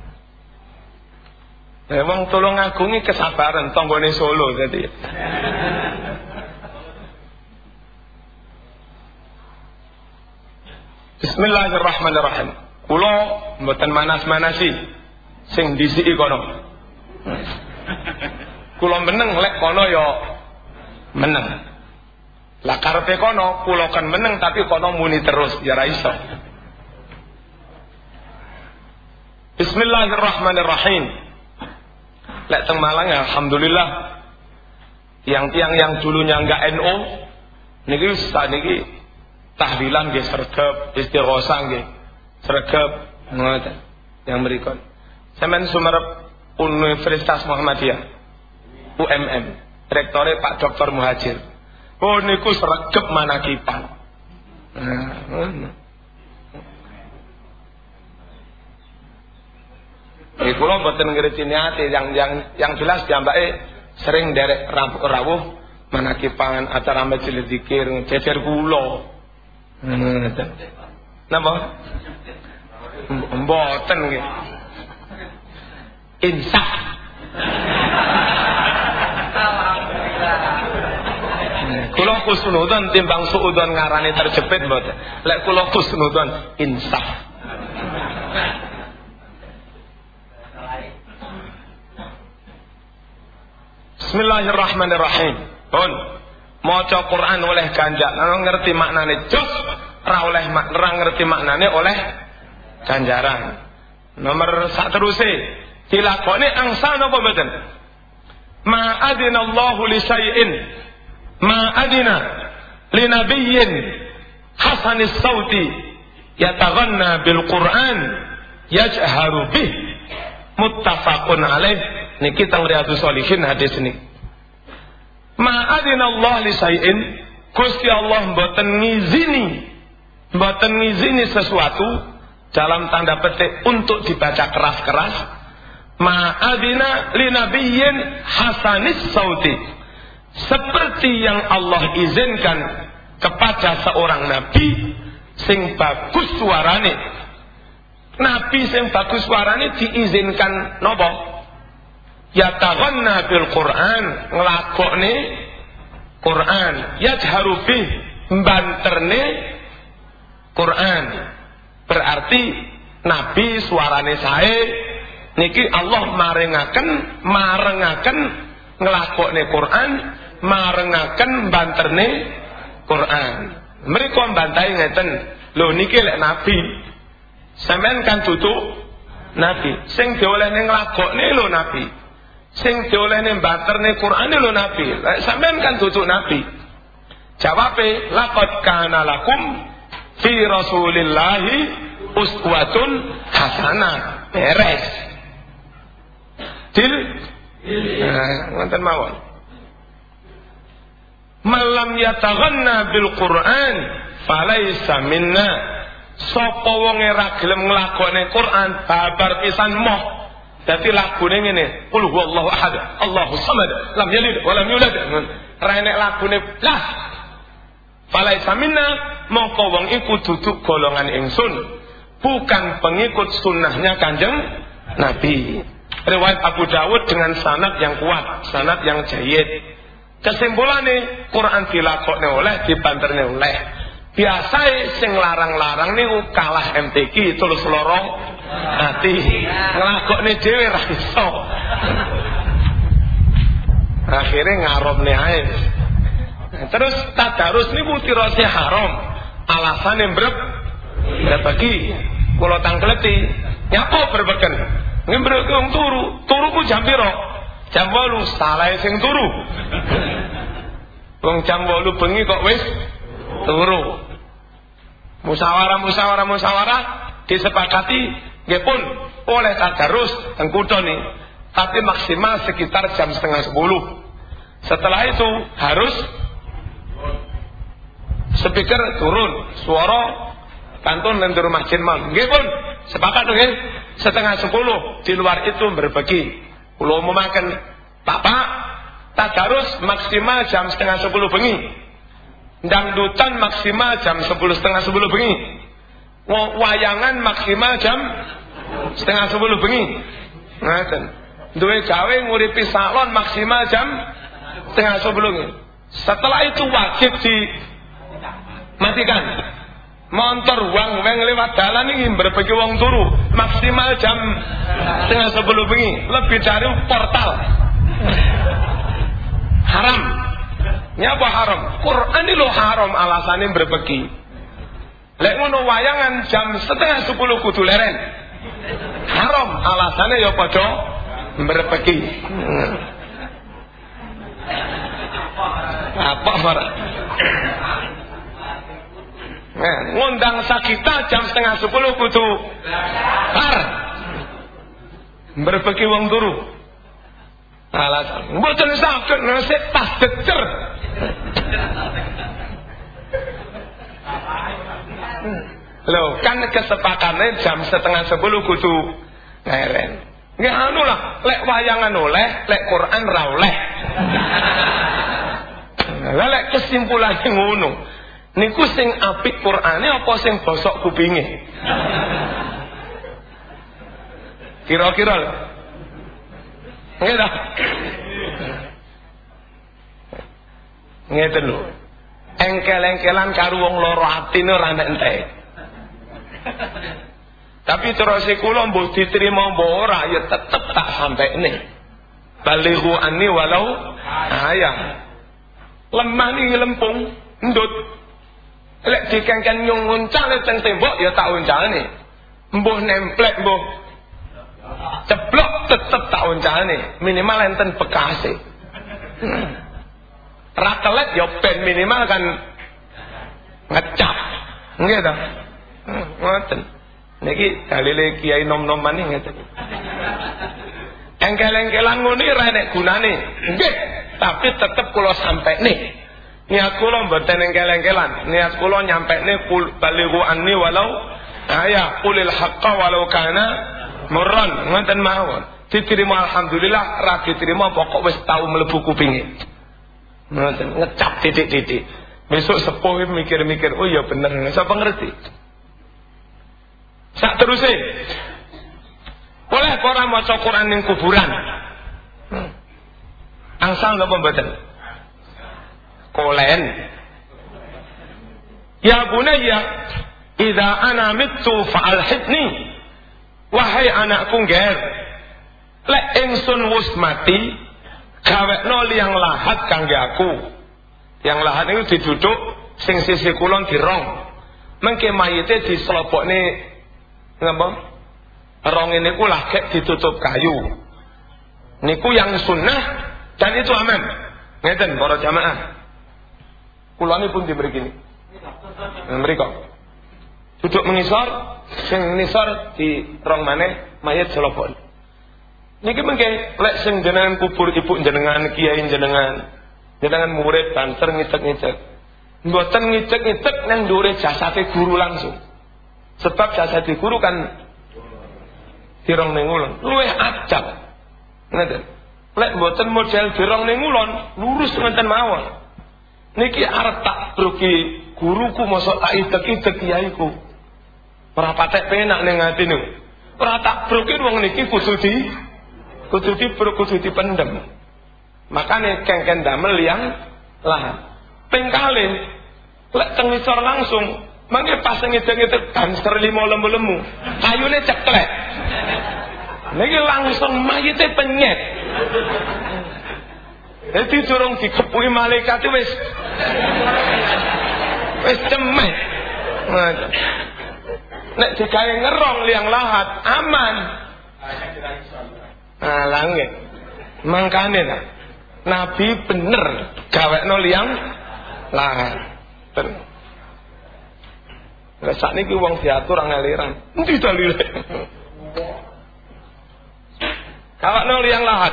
Wong tolong ngagungi kesabaran tanggane Solo dadi. Bismillahirrahmanirrahim. Kula mboten manas-manasi sing disiki kono. Kula meneng lek kono ya meneng. Lah karepe kono kula kan meneng tapi kono muni terus ya ra iso. Bismillahirrahmanirrahim. Lek teng Malang alhamdulillah tiang-tiang yang dulunya enggak NU niki saniki tahlilan nggih sregep, istighosah nggih sregep ngoten. Yang mrikon sampean sumerep Universitas Muhammadiyah UMM, rektore Pak Dr. Muhajir. Oh niku sregep manakipan. Kula mboten ngerti niate yang jelas jambake sering derek rawuh manakipan acara majelis zikir jejer kula. Napa? Mboten nggih. Insaf. Kula kusnudon timbang suudon ngarani terjepit mboten. Lek kula kusnudon insaf. Bismillahirrahmanirrahim. Pun maca Quran oleh ganjaran, ngerti maknane jos, ra ngerti maknane oleh ganjaran. Nomor sateruse dilakoni angsa napa mboten? Ma adina Allahu li syai'in ma adina li nabiyyin hasanis sauti yataghanna bil Quran yajharu bih muttafaqun alaih. Niki teng Riyadhus Shalihin hadis ini. Ma'adinallah li syai'in, Gusti Allah mboten ngizini sesuatu dalam tanda petik untuk dibaca keras-keras. Ma'adina li nabiyyin hasanis sauti, seperti yang Allah izinkan kepada seorang nabi sing bagus suarane. Nabi sing bagus suarane diizinkan napa? Yataghanna bil Quran, nglakokne Quran, yajharu bih, mbanterne Quran. Berarti nabi suarane sae niki Allah marengaken nglakokne Quran, marengaken mbanterne Quran. Mereka mbantai ngeten, lho niki lek nabi sampean kan tutuk nabi, sing diolehne nglakokne lho nabi, sing diolehne mbanterne Quran lho nabi. Lek sampean kan tutuk nabi. Jawabe, laqad kana lakum fi rasulillahi uswatun hasanah. Beres. Dil. Wonten mawon. Malam yataghanna bil Quran falaisa minna. Sapa wong ora gelem nglakone Quran babar pisan moh. Dadi lagune ngene, qul huwallahu ahad, Allahus samad, lam yalid wa lam yulad. Ra enek lagune blas. Falaisa minna, mongko wong iku duduk golongan ingsun, bukan pengikut sunnahnya Kanjeng Nabi. Riwayat Abu Dawud dengan sanad yang kuat, sanad yang jayyid. Kesimpulannya Quran dilakokne oleh, dibanterne oleh. Biasae sing larang-larang niku kalah MTQ tulus lorong ati. Nglakokne dhewe ra iso. Akhire ngaromne ae. Terus tadarus niku tirose haram. Alasane bagi kula tangkleti. Nyapa berbeken? Ngembrek wong turu ku jam pira? Jam 8, salah sing turu. Wong jam 8 bengi kok wis turu. Musyawarah disepakati nggih pun oleh tadarus teng kutha nih, tapi maksimal sekitar jam 9:30. Setelah itu harus speaker turun, suara pantun nang rumah masjid mal. Nggih pun sepakat nggih 9:30. Di luar itu berbagi. Kula umumaken, Bapak tadarus maksimal jam 9:30 bengi. Dangdutan maksimal jam 10:30 bengi. Wayangan maksimal jam 9:30 bengi. Ngoten. Duwe gawe nguripi salon maksimal jam 9:30 bengi. Setelah itu wajib dimatikan. Montor wang-wang lewat dalan iki berbagi wong turu maksimal jam 9:30 bengi. Lebih dari portal. Haram. Nyapa haram? Quran ini lo haram alasane berbagi. Lek ngono wayangan jam 9:30 kudu leren. Haram alasane ya padha berbagi. Apa ora? Ngundang sakita jam 9:30 kudu har. Berbagi wong turu. Alasan mboten saged nesek tas decer. Loh, kan kesepakatnya jam 9:30 kudu leren. Nggih anu lah, lek wayangan oleh, lek Quran ra oleh. Lah lek kesimpulannya ngono. Niku sing apik Qur'ane apa sing bosok kupinge? Kira-kira lho. Nggih ta? Ngeten lho. Engkel-engkelan karo wong lara atine ora nek entek. Tapi terus kula mbuh diterima mbok ora ya tetep tak sampaikne. Balighu anni walau ayah. Lemah ni lempung ndut. Lek dikengken nyung uncal teng tembok ya tak uncalne. Mbuh nemplek mbuh ceblok tetep tak uncalne. Minimal enten bekase. Ratelet ya ben minimal kan ngecap. Nggih ta? Ngoten. Niki dalile kiai nom-noman iki ngeten. Engkel-engkelan ngene ra enek gunane. Nggih. tapi tetep kula sampekne. Niat kula mboten engkel-engkelan. Niat kula nyampekne balighu anni walau qulil haqqa walau kana murran. Ngoten mawon. Diterima alhamdulillah, ra diterima pokok wis tau mlebu kupinge. Ngoten, ngecap titik-titik. Besok sepuh mikir-mikir, oh iya bener, sapa ngerti. Sak teruse. Boleh ora maca Quran ning kuburan. Angsal napa mboten? Kolen. Ya bunayya, idza ana mittu fa'alhidni. Wahai anakku ngger, lek ingsun wis mati, gawekno liang lahat kangge aku. Yang lahat niku diduduk sing sisi kulon dirong. Mengke mayite dislobokne ngapa? Rong niku lagek ditutup kayu. Niku yang sunnah dan itu aman. Ngeten para jamaah. Kulane pun diberi gini. Mriko. Duduk mengisor, sing ngisor di rong maneh mayit slobok. Niki mengke lek sing jenengan kubur ibu jenengan, kiai jenengan murid banter ngicek-ngicek. Mboten ngicek-ngicek nang ndure jasate guru langsung. Sebab jasate guru kan dirong ning ulun. Luwih ajab. Ngoten. Lek mboten model dirong ning ulun, lurus ngoten mawon. Niki arep tak broki guruku mosok tak idek-idek kiaiku. Ora patek penak ning atine. Ora tak broki wong niki kudu dipendem. Makane kengken damel yang lahan. Ping kalih lek teng ngisor langsung, mangke pas ngedeng-ngedeng banser limo lemu-lemu, kayune ceklek. Niki langsung mayite penyet. Dadi durung dikepuki malaikat wis cemek. Nek digawe ngerong liang lahat aman. Nah, langit. Mangkane lah. Nabi bener gawekno liang lahat. Lah sakniki wong diatur ngaliran. Endi dalile? Gawekno liang lahat.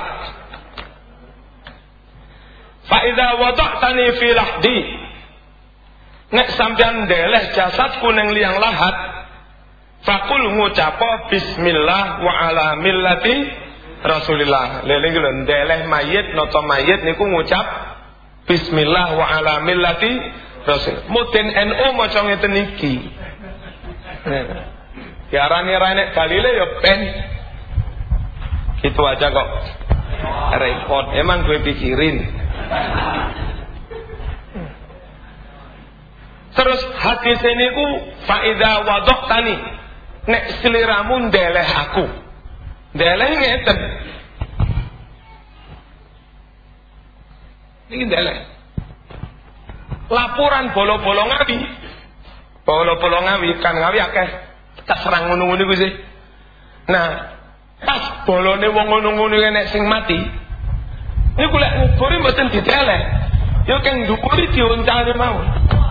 Fa idza wada'tani fi lahdi. Nek sampeyan ndeleh jasadku ning liang lahat, fakul ngucapo bismillah wa ala millati Rasulillah. Lha niki lho ndeleh mayit nata mayit niku ngucap bismillah wa ala millati Rasul. Mudin NU maca ngeten iki. Diarani ra nek dalile ya ben. Gitu aja kok. Repot, emang gue pikirin. Terus hadis ini ku faida wadaqtani, nek sliramu ndeleh aku. Ndeleh ngeten. Iki ndeleh. Laporan bolo-bolo ngawi. Bolo-bolo ngawi kan ngawi akeh tak serang ngono-ngono iku sih. Nah, pas bolone wong ngono-ngono nek sing mati, niku lek nguburi mboten diteleh. Yo keng ndukuri dioncane mawon.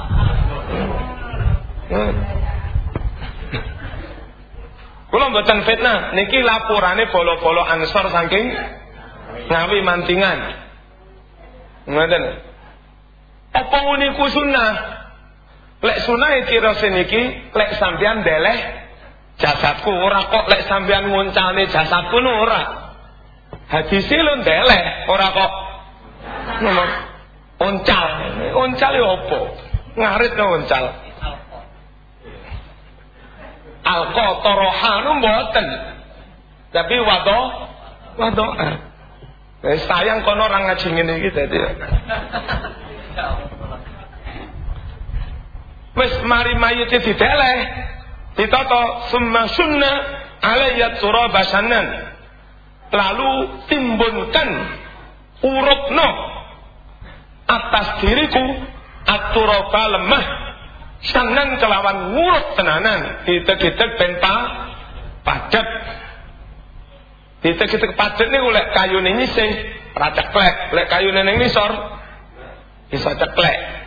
Kula mboten fitnah, niki laporane bolo-bolo Ansor saking Ngawi Mantingan. Ngoten. Apa niku sunah? Lek sunah iki rasa niki lek sampeyan ndeleh jasadku ora kok lek sampeyan ngoncane jasadku no ora. Hadise lho ndeleh ora kok nomor oncal. Oncal yo apa? Ngarit no oncal. Alqa torohanu mboten. Tapi wadoa. Sayang kono orang ngaji ngene iki dadi. Wis mari mayit diteleh, ditata summa sunna alayya turabasanan. Lalu timbunkan urupno atas diriku aturaba lemah sanan kelawan ngurup tenanan ditek-ditek ben padet. Ditek-ditek padet niku lek kayune nyisih ora ceklek, lek kayune ning nisor bisa ceklek.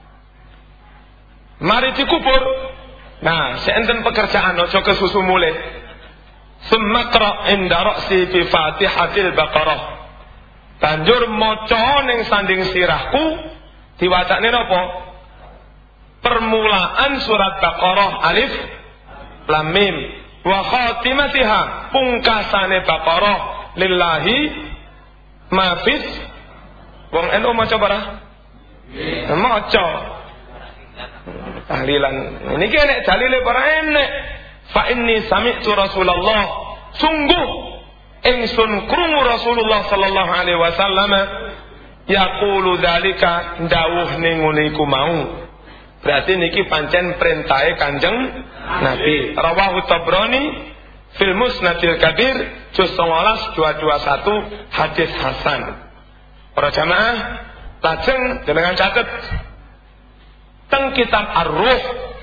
Mari dikubur. Nah, seenten pekerjaan aja kesusu mulih. Sumaqra inda ra'si fi Fatihatil Baqarah. Banjur maca ning sanding sirahku diwacane napa? Permulaan surat Baqarah alif lam mim wa khatimatiha pungkasane Baqarah lillahi ma fis. Wong NU maca bara? Maca. Tahlilan. Niki nek dalile para enek. Fa inni sami'tu Rasulullah. Sungguh ingsun krungu Rasulullah sallallahu alaihi wasallam yaqulu dzalika dawuh ning ngene iku mau. Berarti niki pancen perintahe Kanjeng Nabi. Rawahu Tabrani fil Musnadil Kabir juz 11 221 hadis hasan. Para jamaah, lajeng jenengan catet teng kitab Ar-Ruh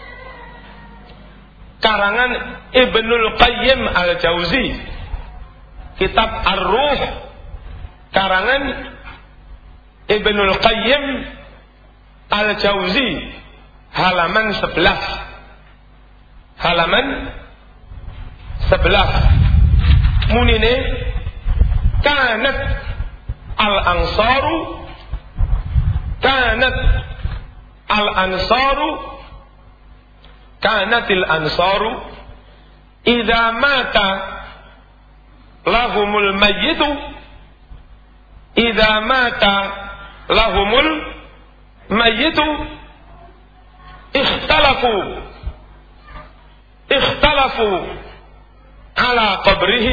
karangan Ibnul Qayyim Al-Jauzi. Kitab Ar-Ruh karangan Ibnul Qayyim Al-Jauzi halaman 11. Halaman 11. Munine kanat al-ansaru kanatil ansaru idza mata lahumul mayyitu ikhtalafu ala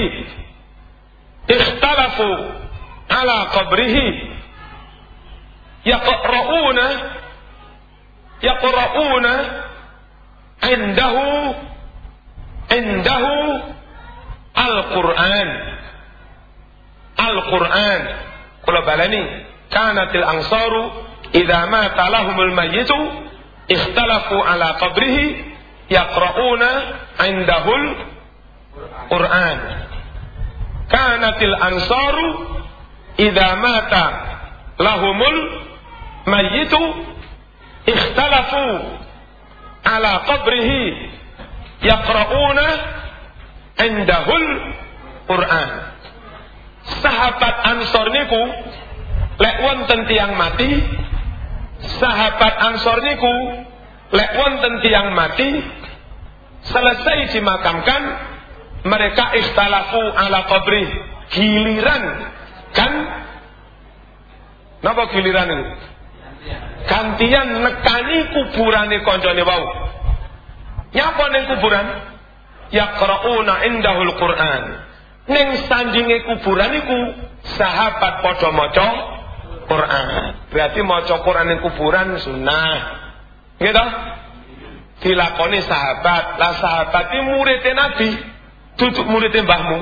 qabrihi yaqra'una indahu al-Qur'an kula balani kanatil ansaru idza mata lahumul mayyitu ikhtalafu ala qabrihi yaqra'una indahul Qur'an. Kanatil ansaru idza mata lahumul mayyitu ikhtalafu ala qabrihi yaqra'una indahul Qur'an. Sahabat Ansor niku lek wonten tiyang mati, sahabat Ansor niku lek wonten tiyang mati selesai dimakamkan mereka ikhtalafu ala qabri, giliran kan napa giliran itu gantian nekani kuburane kancane wau. Nyapa ning kuburan? Yaqra'una indahul Qur'an. Ning sandinge kuburan iku sahabat padha maca Quran. Berarti maca Quran ning kuburan sunnah. Nggih ta? Dilakoni sahabat. Lah sahabat iki muridé Nabi, duduk muridé mbahmu.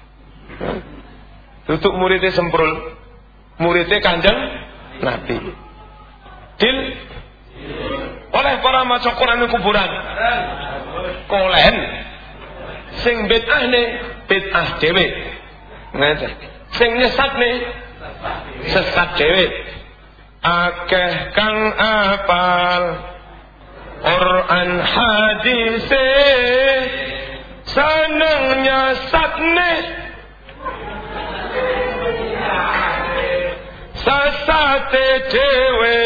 Duduk muridé Semprul. Muridé Kanjeng Nabi. Dil oleh para maca Quran ning kuburan. Kolen sing bid'ahne bid'ah dhewe. Ngeten. Sing nyesatne sesat dhewe. Akeh kang apal Quran hadise seneng nyesatne sesate dhewe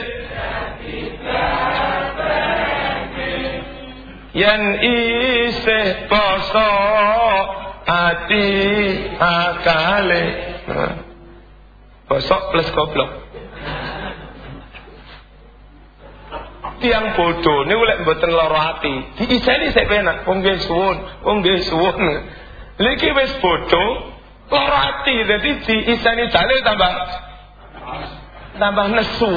yen isih basa ati akale bosok plus goblok. Tiang bodoh niku lek mboten lara ati diiseni sik penak wong nggih suwun liki wis bodoh lara ati dadi diiseni dalil tambah nesu.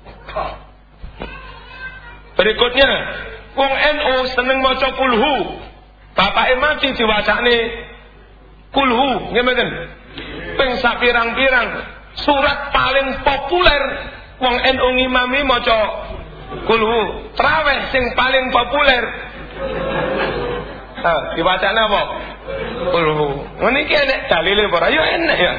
Berikutnya wong NU seneng maca kulhu. Bapake mati diwacane kulhu, nggih mboten? Ping sapirang-pirang surat paling populer wong NU ngimami maca kulhu. Traweh sing paling populer. Diwacane apa? Kulhu. Niki enek dalile ora? Ya enek ya.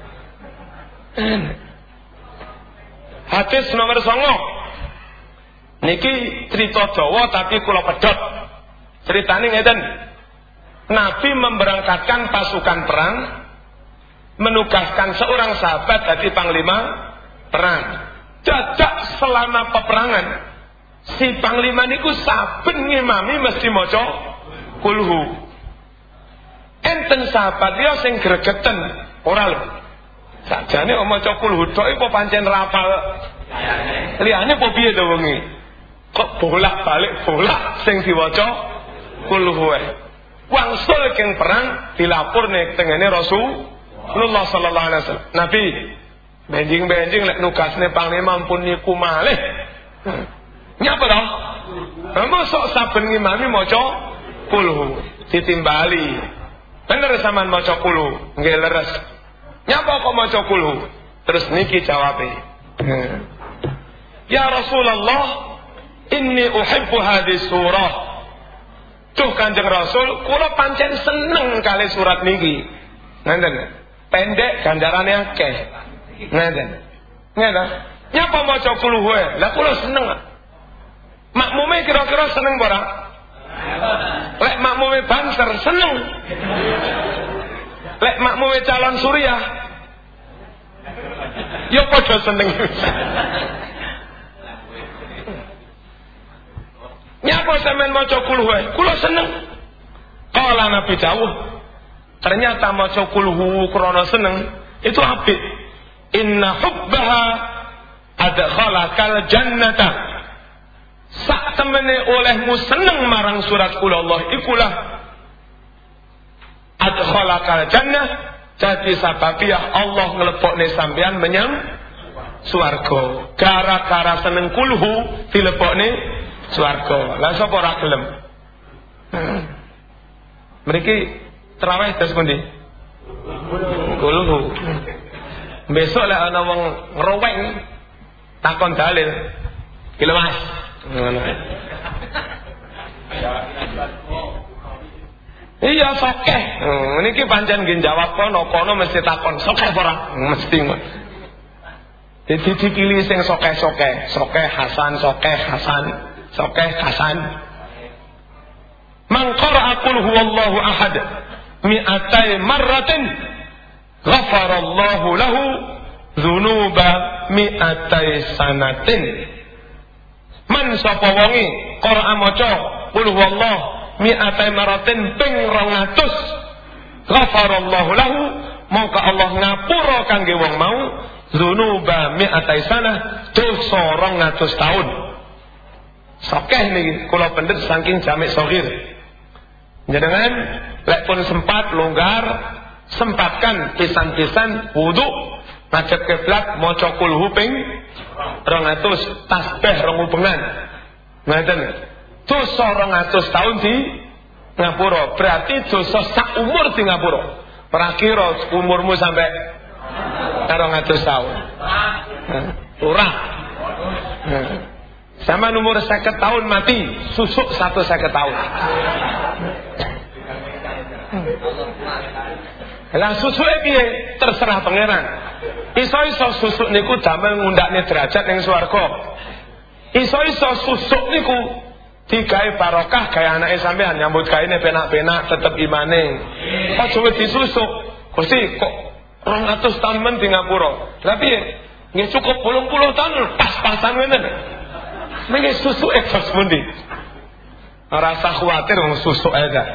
Hadis nomor 9. Niki cerita Jawa tapi kula pedhot. Ceritane ngeten. Nabi memberangkatkan pasukan perang menugaskan seorang sahabat jadi panglima perang. Dadak selama peperangan si panglima niku saben ngimami mesti maca kulhu. Enten sahabat dia sing gregeten ora lho. Sakjane maca kulhu tok iku pancen rapal. Liyane apa piye to wengi? Kok bolak-balik sing diwaca kulhu ae. Wangsul keng perang dilapurne tengene Rasulullah sallallahu alaihi wasallam. Nabi benjing-benjing lek nugasne panglima ampun niku malih. Nyapa to? Mosok saben ngimami maca kulhu ditimbali. Bener sampean maca kulhu, nggih leres. Nyapa kok maca kulhu? Terus niki jawabe. Ya Rasulullah, inni uhibbu hadhihi surah. Duh Kanjeng Rasul, kula pancen seneng kali surat niki. Ngeten. Pendek ganjarane akeh. Ngeten. Ngeten. Nyapa maca kulhu wae? Lah kula seneng. Makmume kira-kira seneng ora? Lek makmume Banser seneng. Lek makmume calon Suriah ya padha seneng. Nyapa sampean maca kulhu wae? Kula seneng. Kala Nabi dawuh, ternyata maca kulhu krana seneng itu apik. Inna hubbaha adkhalakal jannata. Sak temene olehmu seneng marang surat kul Allah ikulah adkhalakal jannah, jadi sababiah Allah nglebokne sampean menyang swarga. Gara-gara seneng kulhu dilebokne swarga. Lah sapa ora gelem? Mriki traweh terus pundi? Kulhu. Besok lek ana wong ngroweng takon dalil. Ki Mas. Ngono. Iya sokeh. Niki pancen nggih jawab kono mesti takon sokeh ora? Mesti. Jadi dipilih sing sokeh-sokeh, sokeh Hasan. Man qara'a qul huwallahu ahad mi'atai marratin ghafarallahu lahu dzunuba mi'atai sanatin. Man sapa wonge qara'a maca qul huwallahu mi'atai marratin ping 200 ghafarallahu lahu, mongko Allah ngapura kangge wong mau dzunuba mi'atai sanah, dosa 200 tahun. Sokeh niki kula pendet saking jamek sohir. Jenengan lek pun sempat longgar, sempatkan pisan-pisan wudu, madhep kiblat maca kulhu ping 200, tasbih rong ubengan. Ngoten. Dosa 200 tahun di ngapura, berarti dosa sak umur di ngapura. Prakira umurmu sampai 200 tahun. Ora. Sama umur 50 tahun mati, susuk 150 tahun. Lah susuke piye? Terserah pangeran. Iso-iso susuk niku damel ngundakne derajat ning swarga. Iso-iso susuk niku digawe barokah gawe anake sampean, nyambut gaene penak-penak tetep imane. Aja wis disusuk. Gusti kok 200 tahun men di ngapura. Lah piye? Nggih cukup 80 tahun pas-pasan ngene. Nggih susuk eksos pundi? Ora usah kuwatir wong susuk ae dak.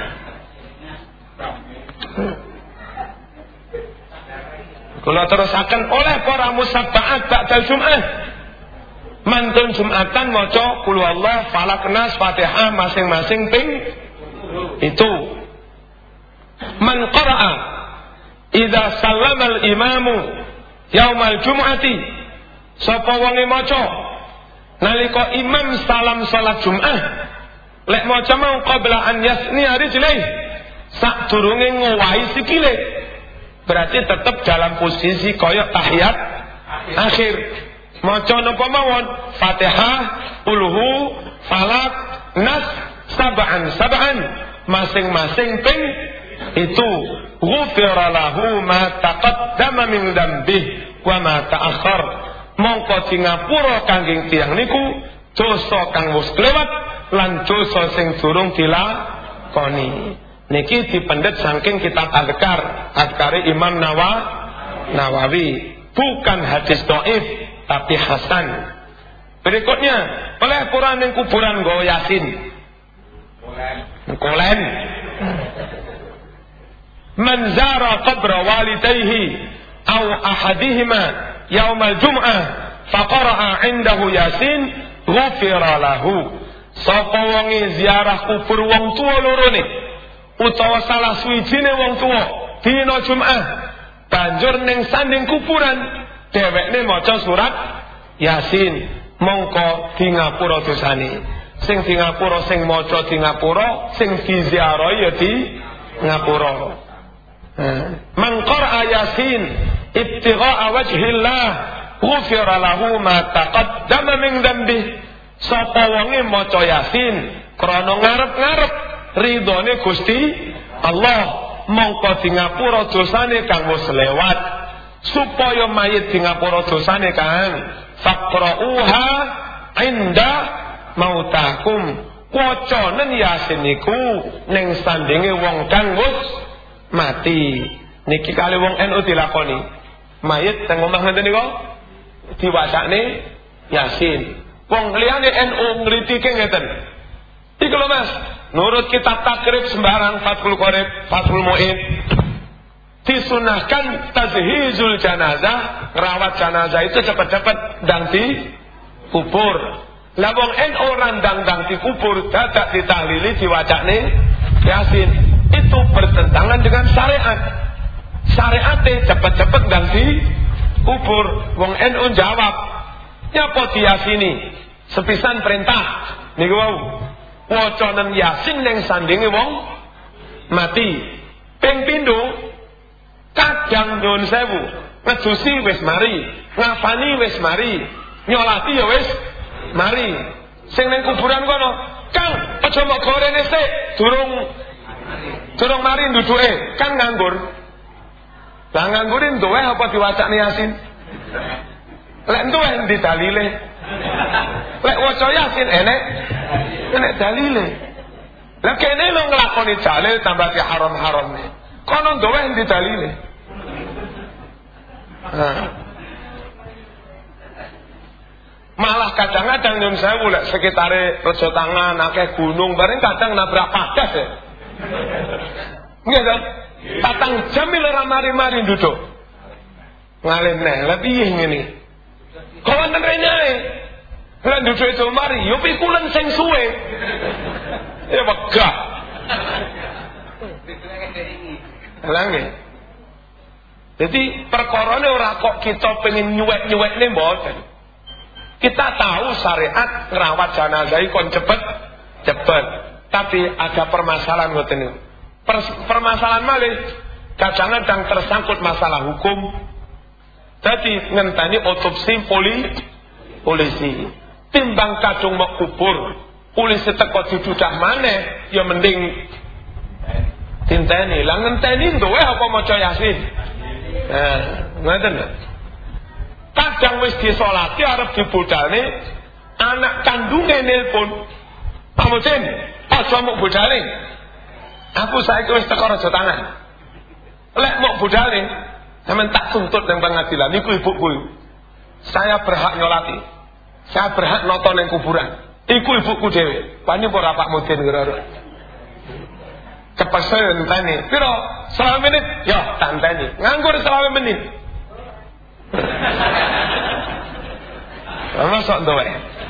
Kula terusaken oleh para musabbaat ba'dal Jum'ah. Mantun Jumatan maca qul huwallahu falaq nas Fatihah masing-masing ping itu. Man qara'a idza sallama al-imamu yaumal jum'ati, sapa wonge maca nalika imam salam salat Jumat, lek maca mau qabla an yasni rijlih, sadurunge ngowahi sikile, berarti tetap dalam posisi kaya tahiyat akhir. Maca napa mawon? Fatihah, Qulhu, Falaq, Nas, sab'an masing-masing ping itu. Ghufira lahu ma taqaddama min dzambih wa ma ta'akhkhar. Mongko di ngapura kangge tiyang niku dosa kang wis kelewat lan dosa sing durung dilakoni. Niki dipendet saking kitab Adhkar Imam Nawawi. Bukan hadis dhaif tapi hasan. Berikutnya, oleh Quran yang kuburan nggawa Yasin. Kolen. Man zara qabra walidayhi aw ahadihima yaumal jum'ah faqara'a 'indahu Yasin ghufira lahu. Sapa wonge ziarah kubur wong tuwa lorone utawa salah suwijine wong tuwa dina Jumat banjur ning sanding kuburan dhewekne maca surat Yasin mongko di ngapura dosane. Sing di ngapura sing maca di ngapura, sing diziarah ya di ngapura. Man qara'a Yasin ibtigha'a wajhillah ghufira lahu ma taqaddama min dhanbi. Sapa wonge maca Yasin krana ngarep-ngarep ridhone Gusti Allah, mongko di ngapura dosane kang wis lewat. Supaya mayit di ngapura dosane kang faqra'uha inda mautakum. Wacanen Yasin niku ning sandinge wong kang wis mati. Niki kali wong NU dilakoni. Mayit teng omah ngenten niku diwacane Yasin. Wong liyane NU nglitike ngeten. Iki lho Mas, nurut kitab takrib sembarang Fathul Qorib, Fathul Mu'in disunahkan tazhizul janazah, rawat janazah itu cepat-cepat dang di kubur. Lah wong NU randang-dang di kubur dadak ditahlili diwacane Yasin. Itu bertentangan dengan syariat. Syariate cepat-cepat dang di kubur. Wong NU jawab, nyapa diyasini sepisan perintah niku wau wacanen Yasin ning sandinge wong mati. Ping pindho kadang nyuwun sewu ngedusi wis mari, ngafani wis mari, nyolati ya wis mari. Sing ning kuburan kono, Kang, aja mbok gorene sik, durung mari nduduke, kan nganggur. Lah nganggurin duwe apa diwacane Yasin? Lek duwe ndi dalile? Lek waca Yasin enek dalile. Lah kene lo nglakoni dalil tambah di haram-haramne. Kono duwe ndi dalile? Malah kadang-kadang nyun sewu lek sekitare Rejo Tangan akeh gunung bareng kadang nabrak padas ya. Nggih to? Patang jam ora mari-mari nduduk. Ngalih neh, lha piye ngene? Kok wonten renyane? Lah nduduk itu mari, yo pikulen sing suwe. Ya wegah. Lah nggih. Jadi perkorane ora kok kita pengen nyuwek-nyuwekne mboten. Kita tahu syariat ngerawat jenazah kon cepet. Tapi ada permasalahan ngoten niku. Permasalahan malih kadang-kadang tersangkut masalah hukum. Jadi ngenteni otopsi polisi. Timbang kadung mau kubur, polisi teko didudah maneh, ya mending tinteni. Lah ngenteni duwe apa maca Yasin? Ngoten lho. Kadang wis disolati arep dibudalne, anak kandunge nelpon. Pak Musin, aja mok budale. Aku saiki wis teko Rejo Tangan. Lek mok budale, sampeyan tak tuntut nang pengadilan. Niku ibuku. Saya berhak nyolati. Saya berhak nonton ning kuburan. Iku ibuku dhewe. Pani ora Pak Musin kira-kira. Kepesen tani. Piro? 1 menit? Ya, tak tani. Nganggur 1 menit. Masuk doa.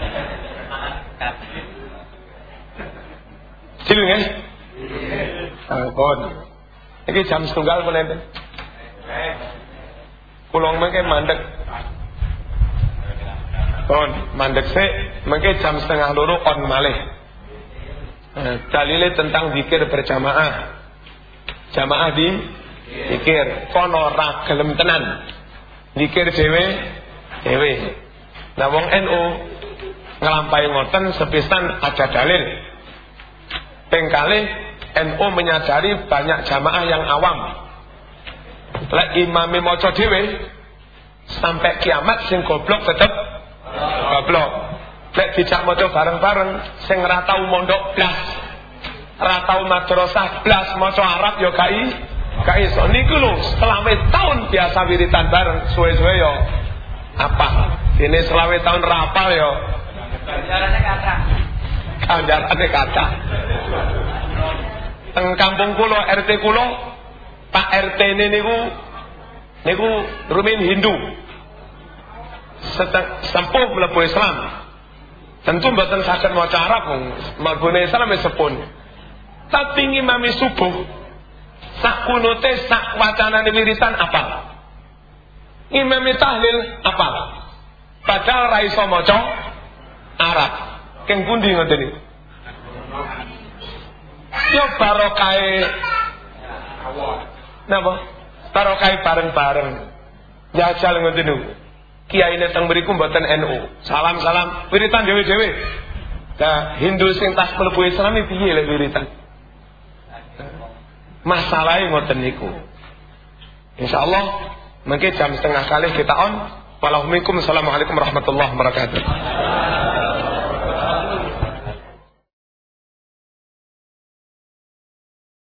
Cilu nggih? Ampun. Iki jam 1 menit. Kulong mengke mandek. Kon mandek sik, mengke jam 1:30 on malih. Dalile tentang zikir berjamaah. Jamaah di zikir, kono ra gelem tenan. Zikir dhewe. Nah wong NU nglampahi ngoten sepisan ada dalil. Ping kalih NU menyadari banyak jamaah yang awam. Lek imame maca dhewe sampai kiamat sing goblok tetep goblok. Lek dijak maca bareng-bareng sing ora tau mondok blas ra tau madrasah blas maca Arab ya gak iso. Niku lho selama tahun biasa wiritan bareng suwe-suwe ya apa? Ini selama tahun rapal ya. Ganjarane kata. Teng kampung kula RT kula Pak RT ini niku rumin Hindu. Sempuh mlebu Islam. Tentu mboten saged maca Arab wong mlebune Islam wis sepun. Tapi ngimami subuh sak kunute sak wacanane wiritan apa? Ngimami tahlil apa? Padahal ra iso maca Arab. Keng pundi ngoten iki? Yo barokahe napa? Barokahe bareng-bareng. Jajal ngoten niku. Kiyaine teng mriku mboten NU. Salam-salam wiritan dhewe-dhewe. Nah, Hindu sing tas mlebu Islam piye lek wiritan? Masalahe ngoten niku. Insyaallah mengke jam setengah kali kita on. Assalamualaikum warahmatullahi wabarakatuh.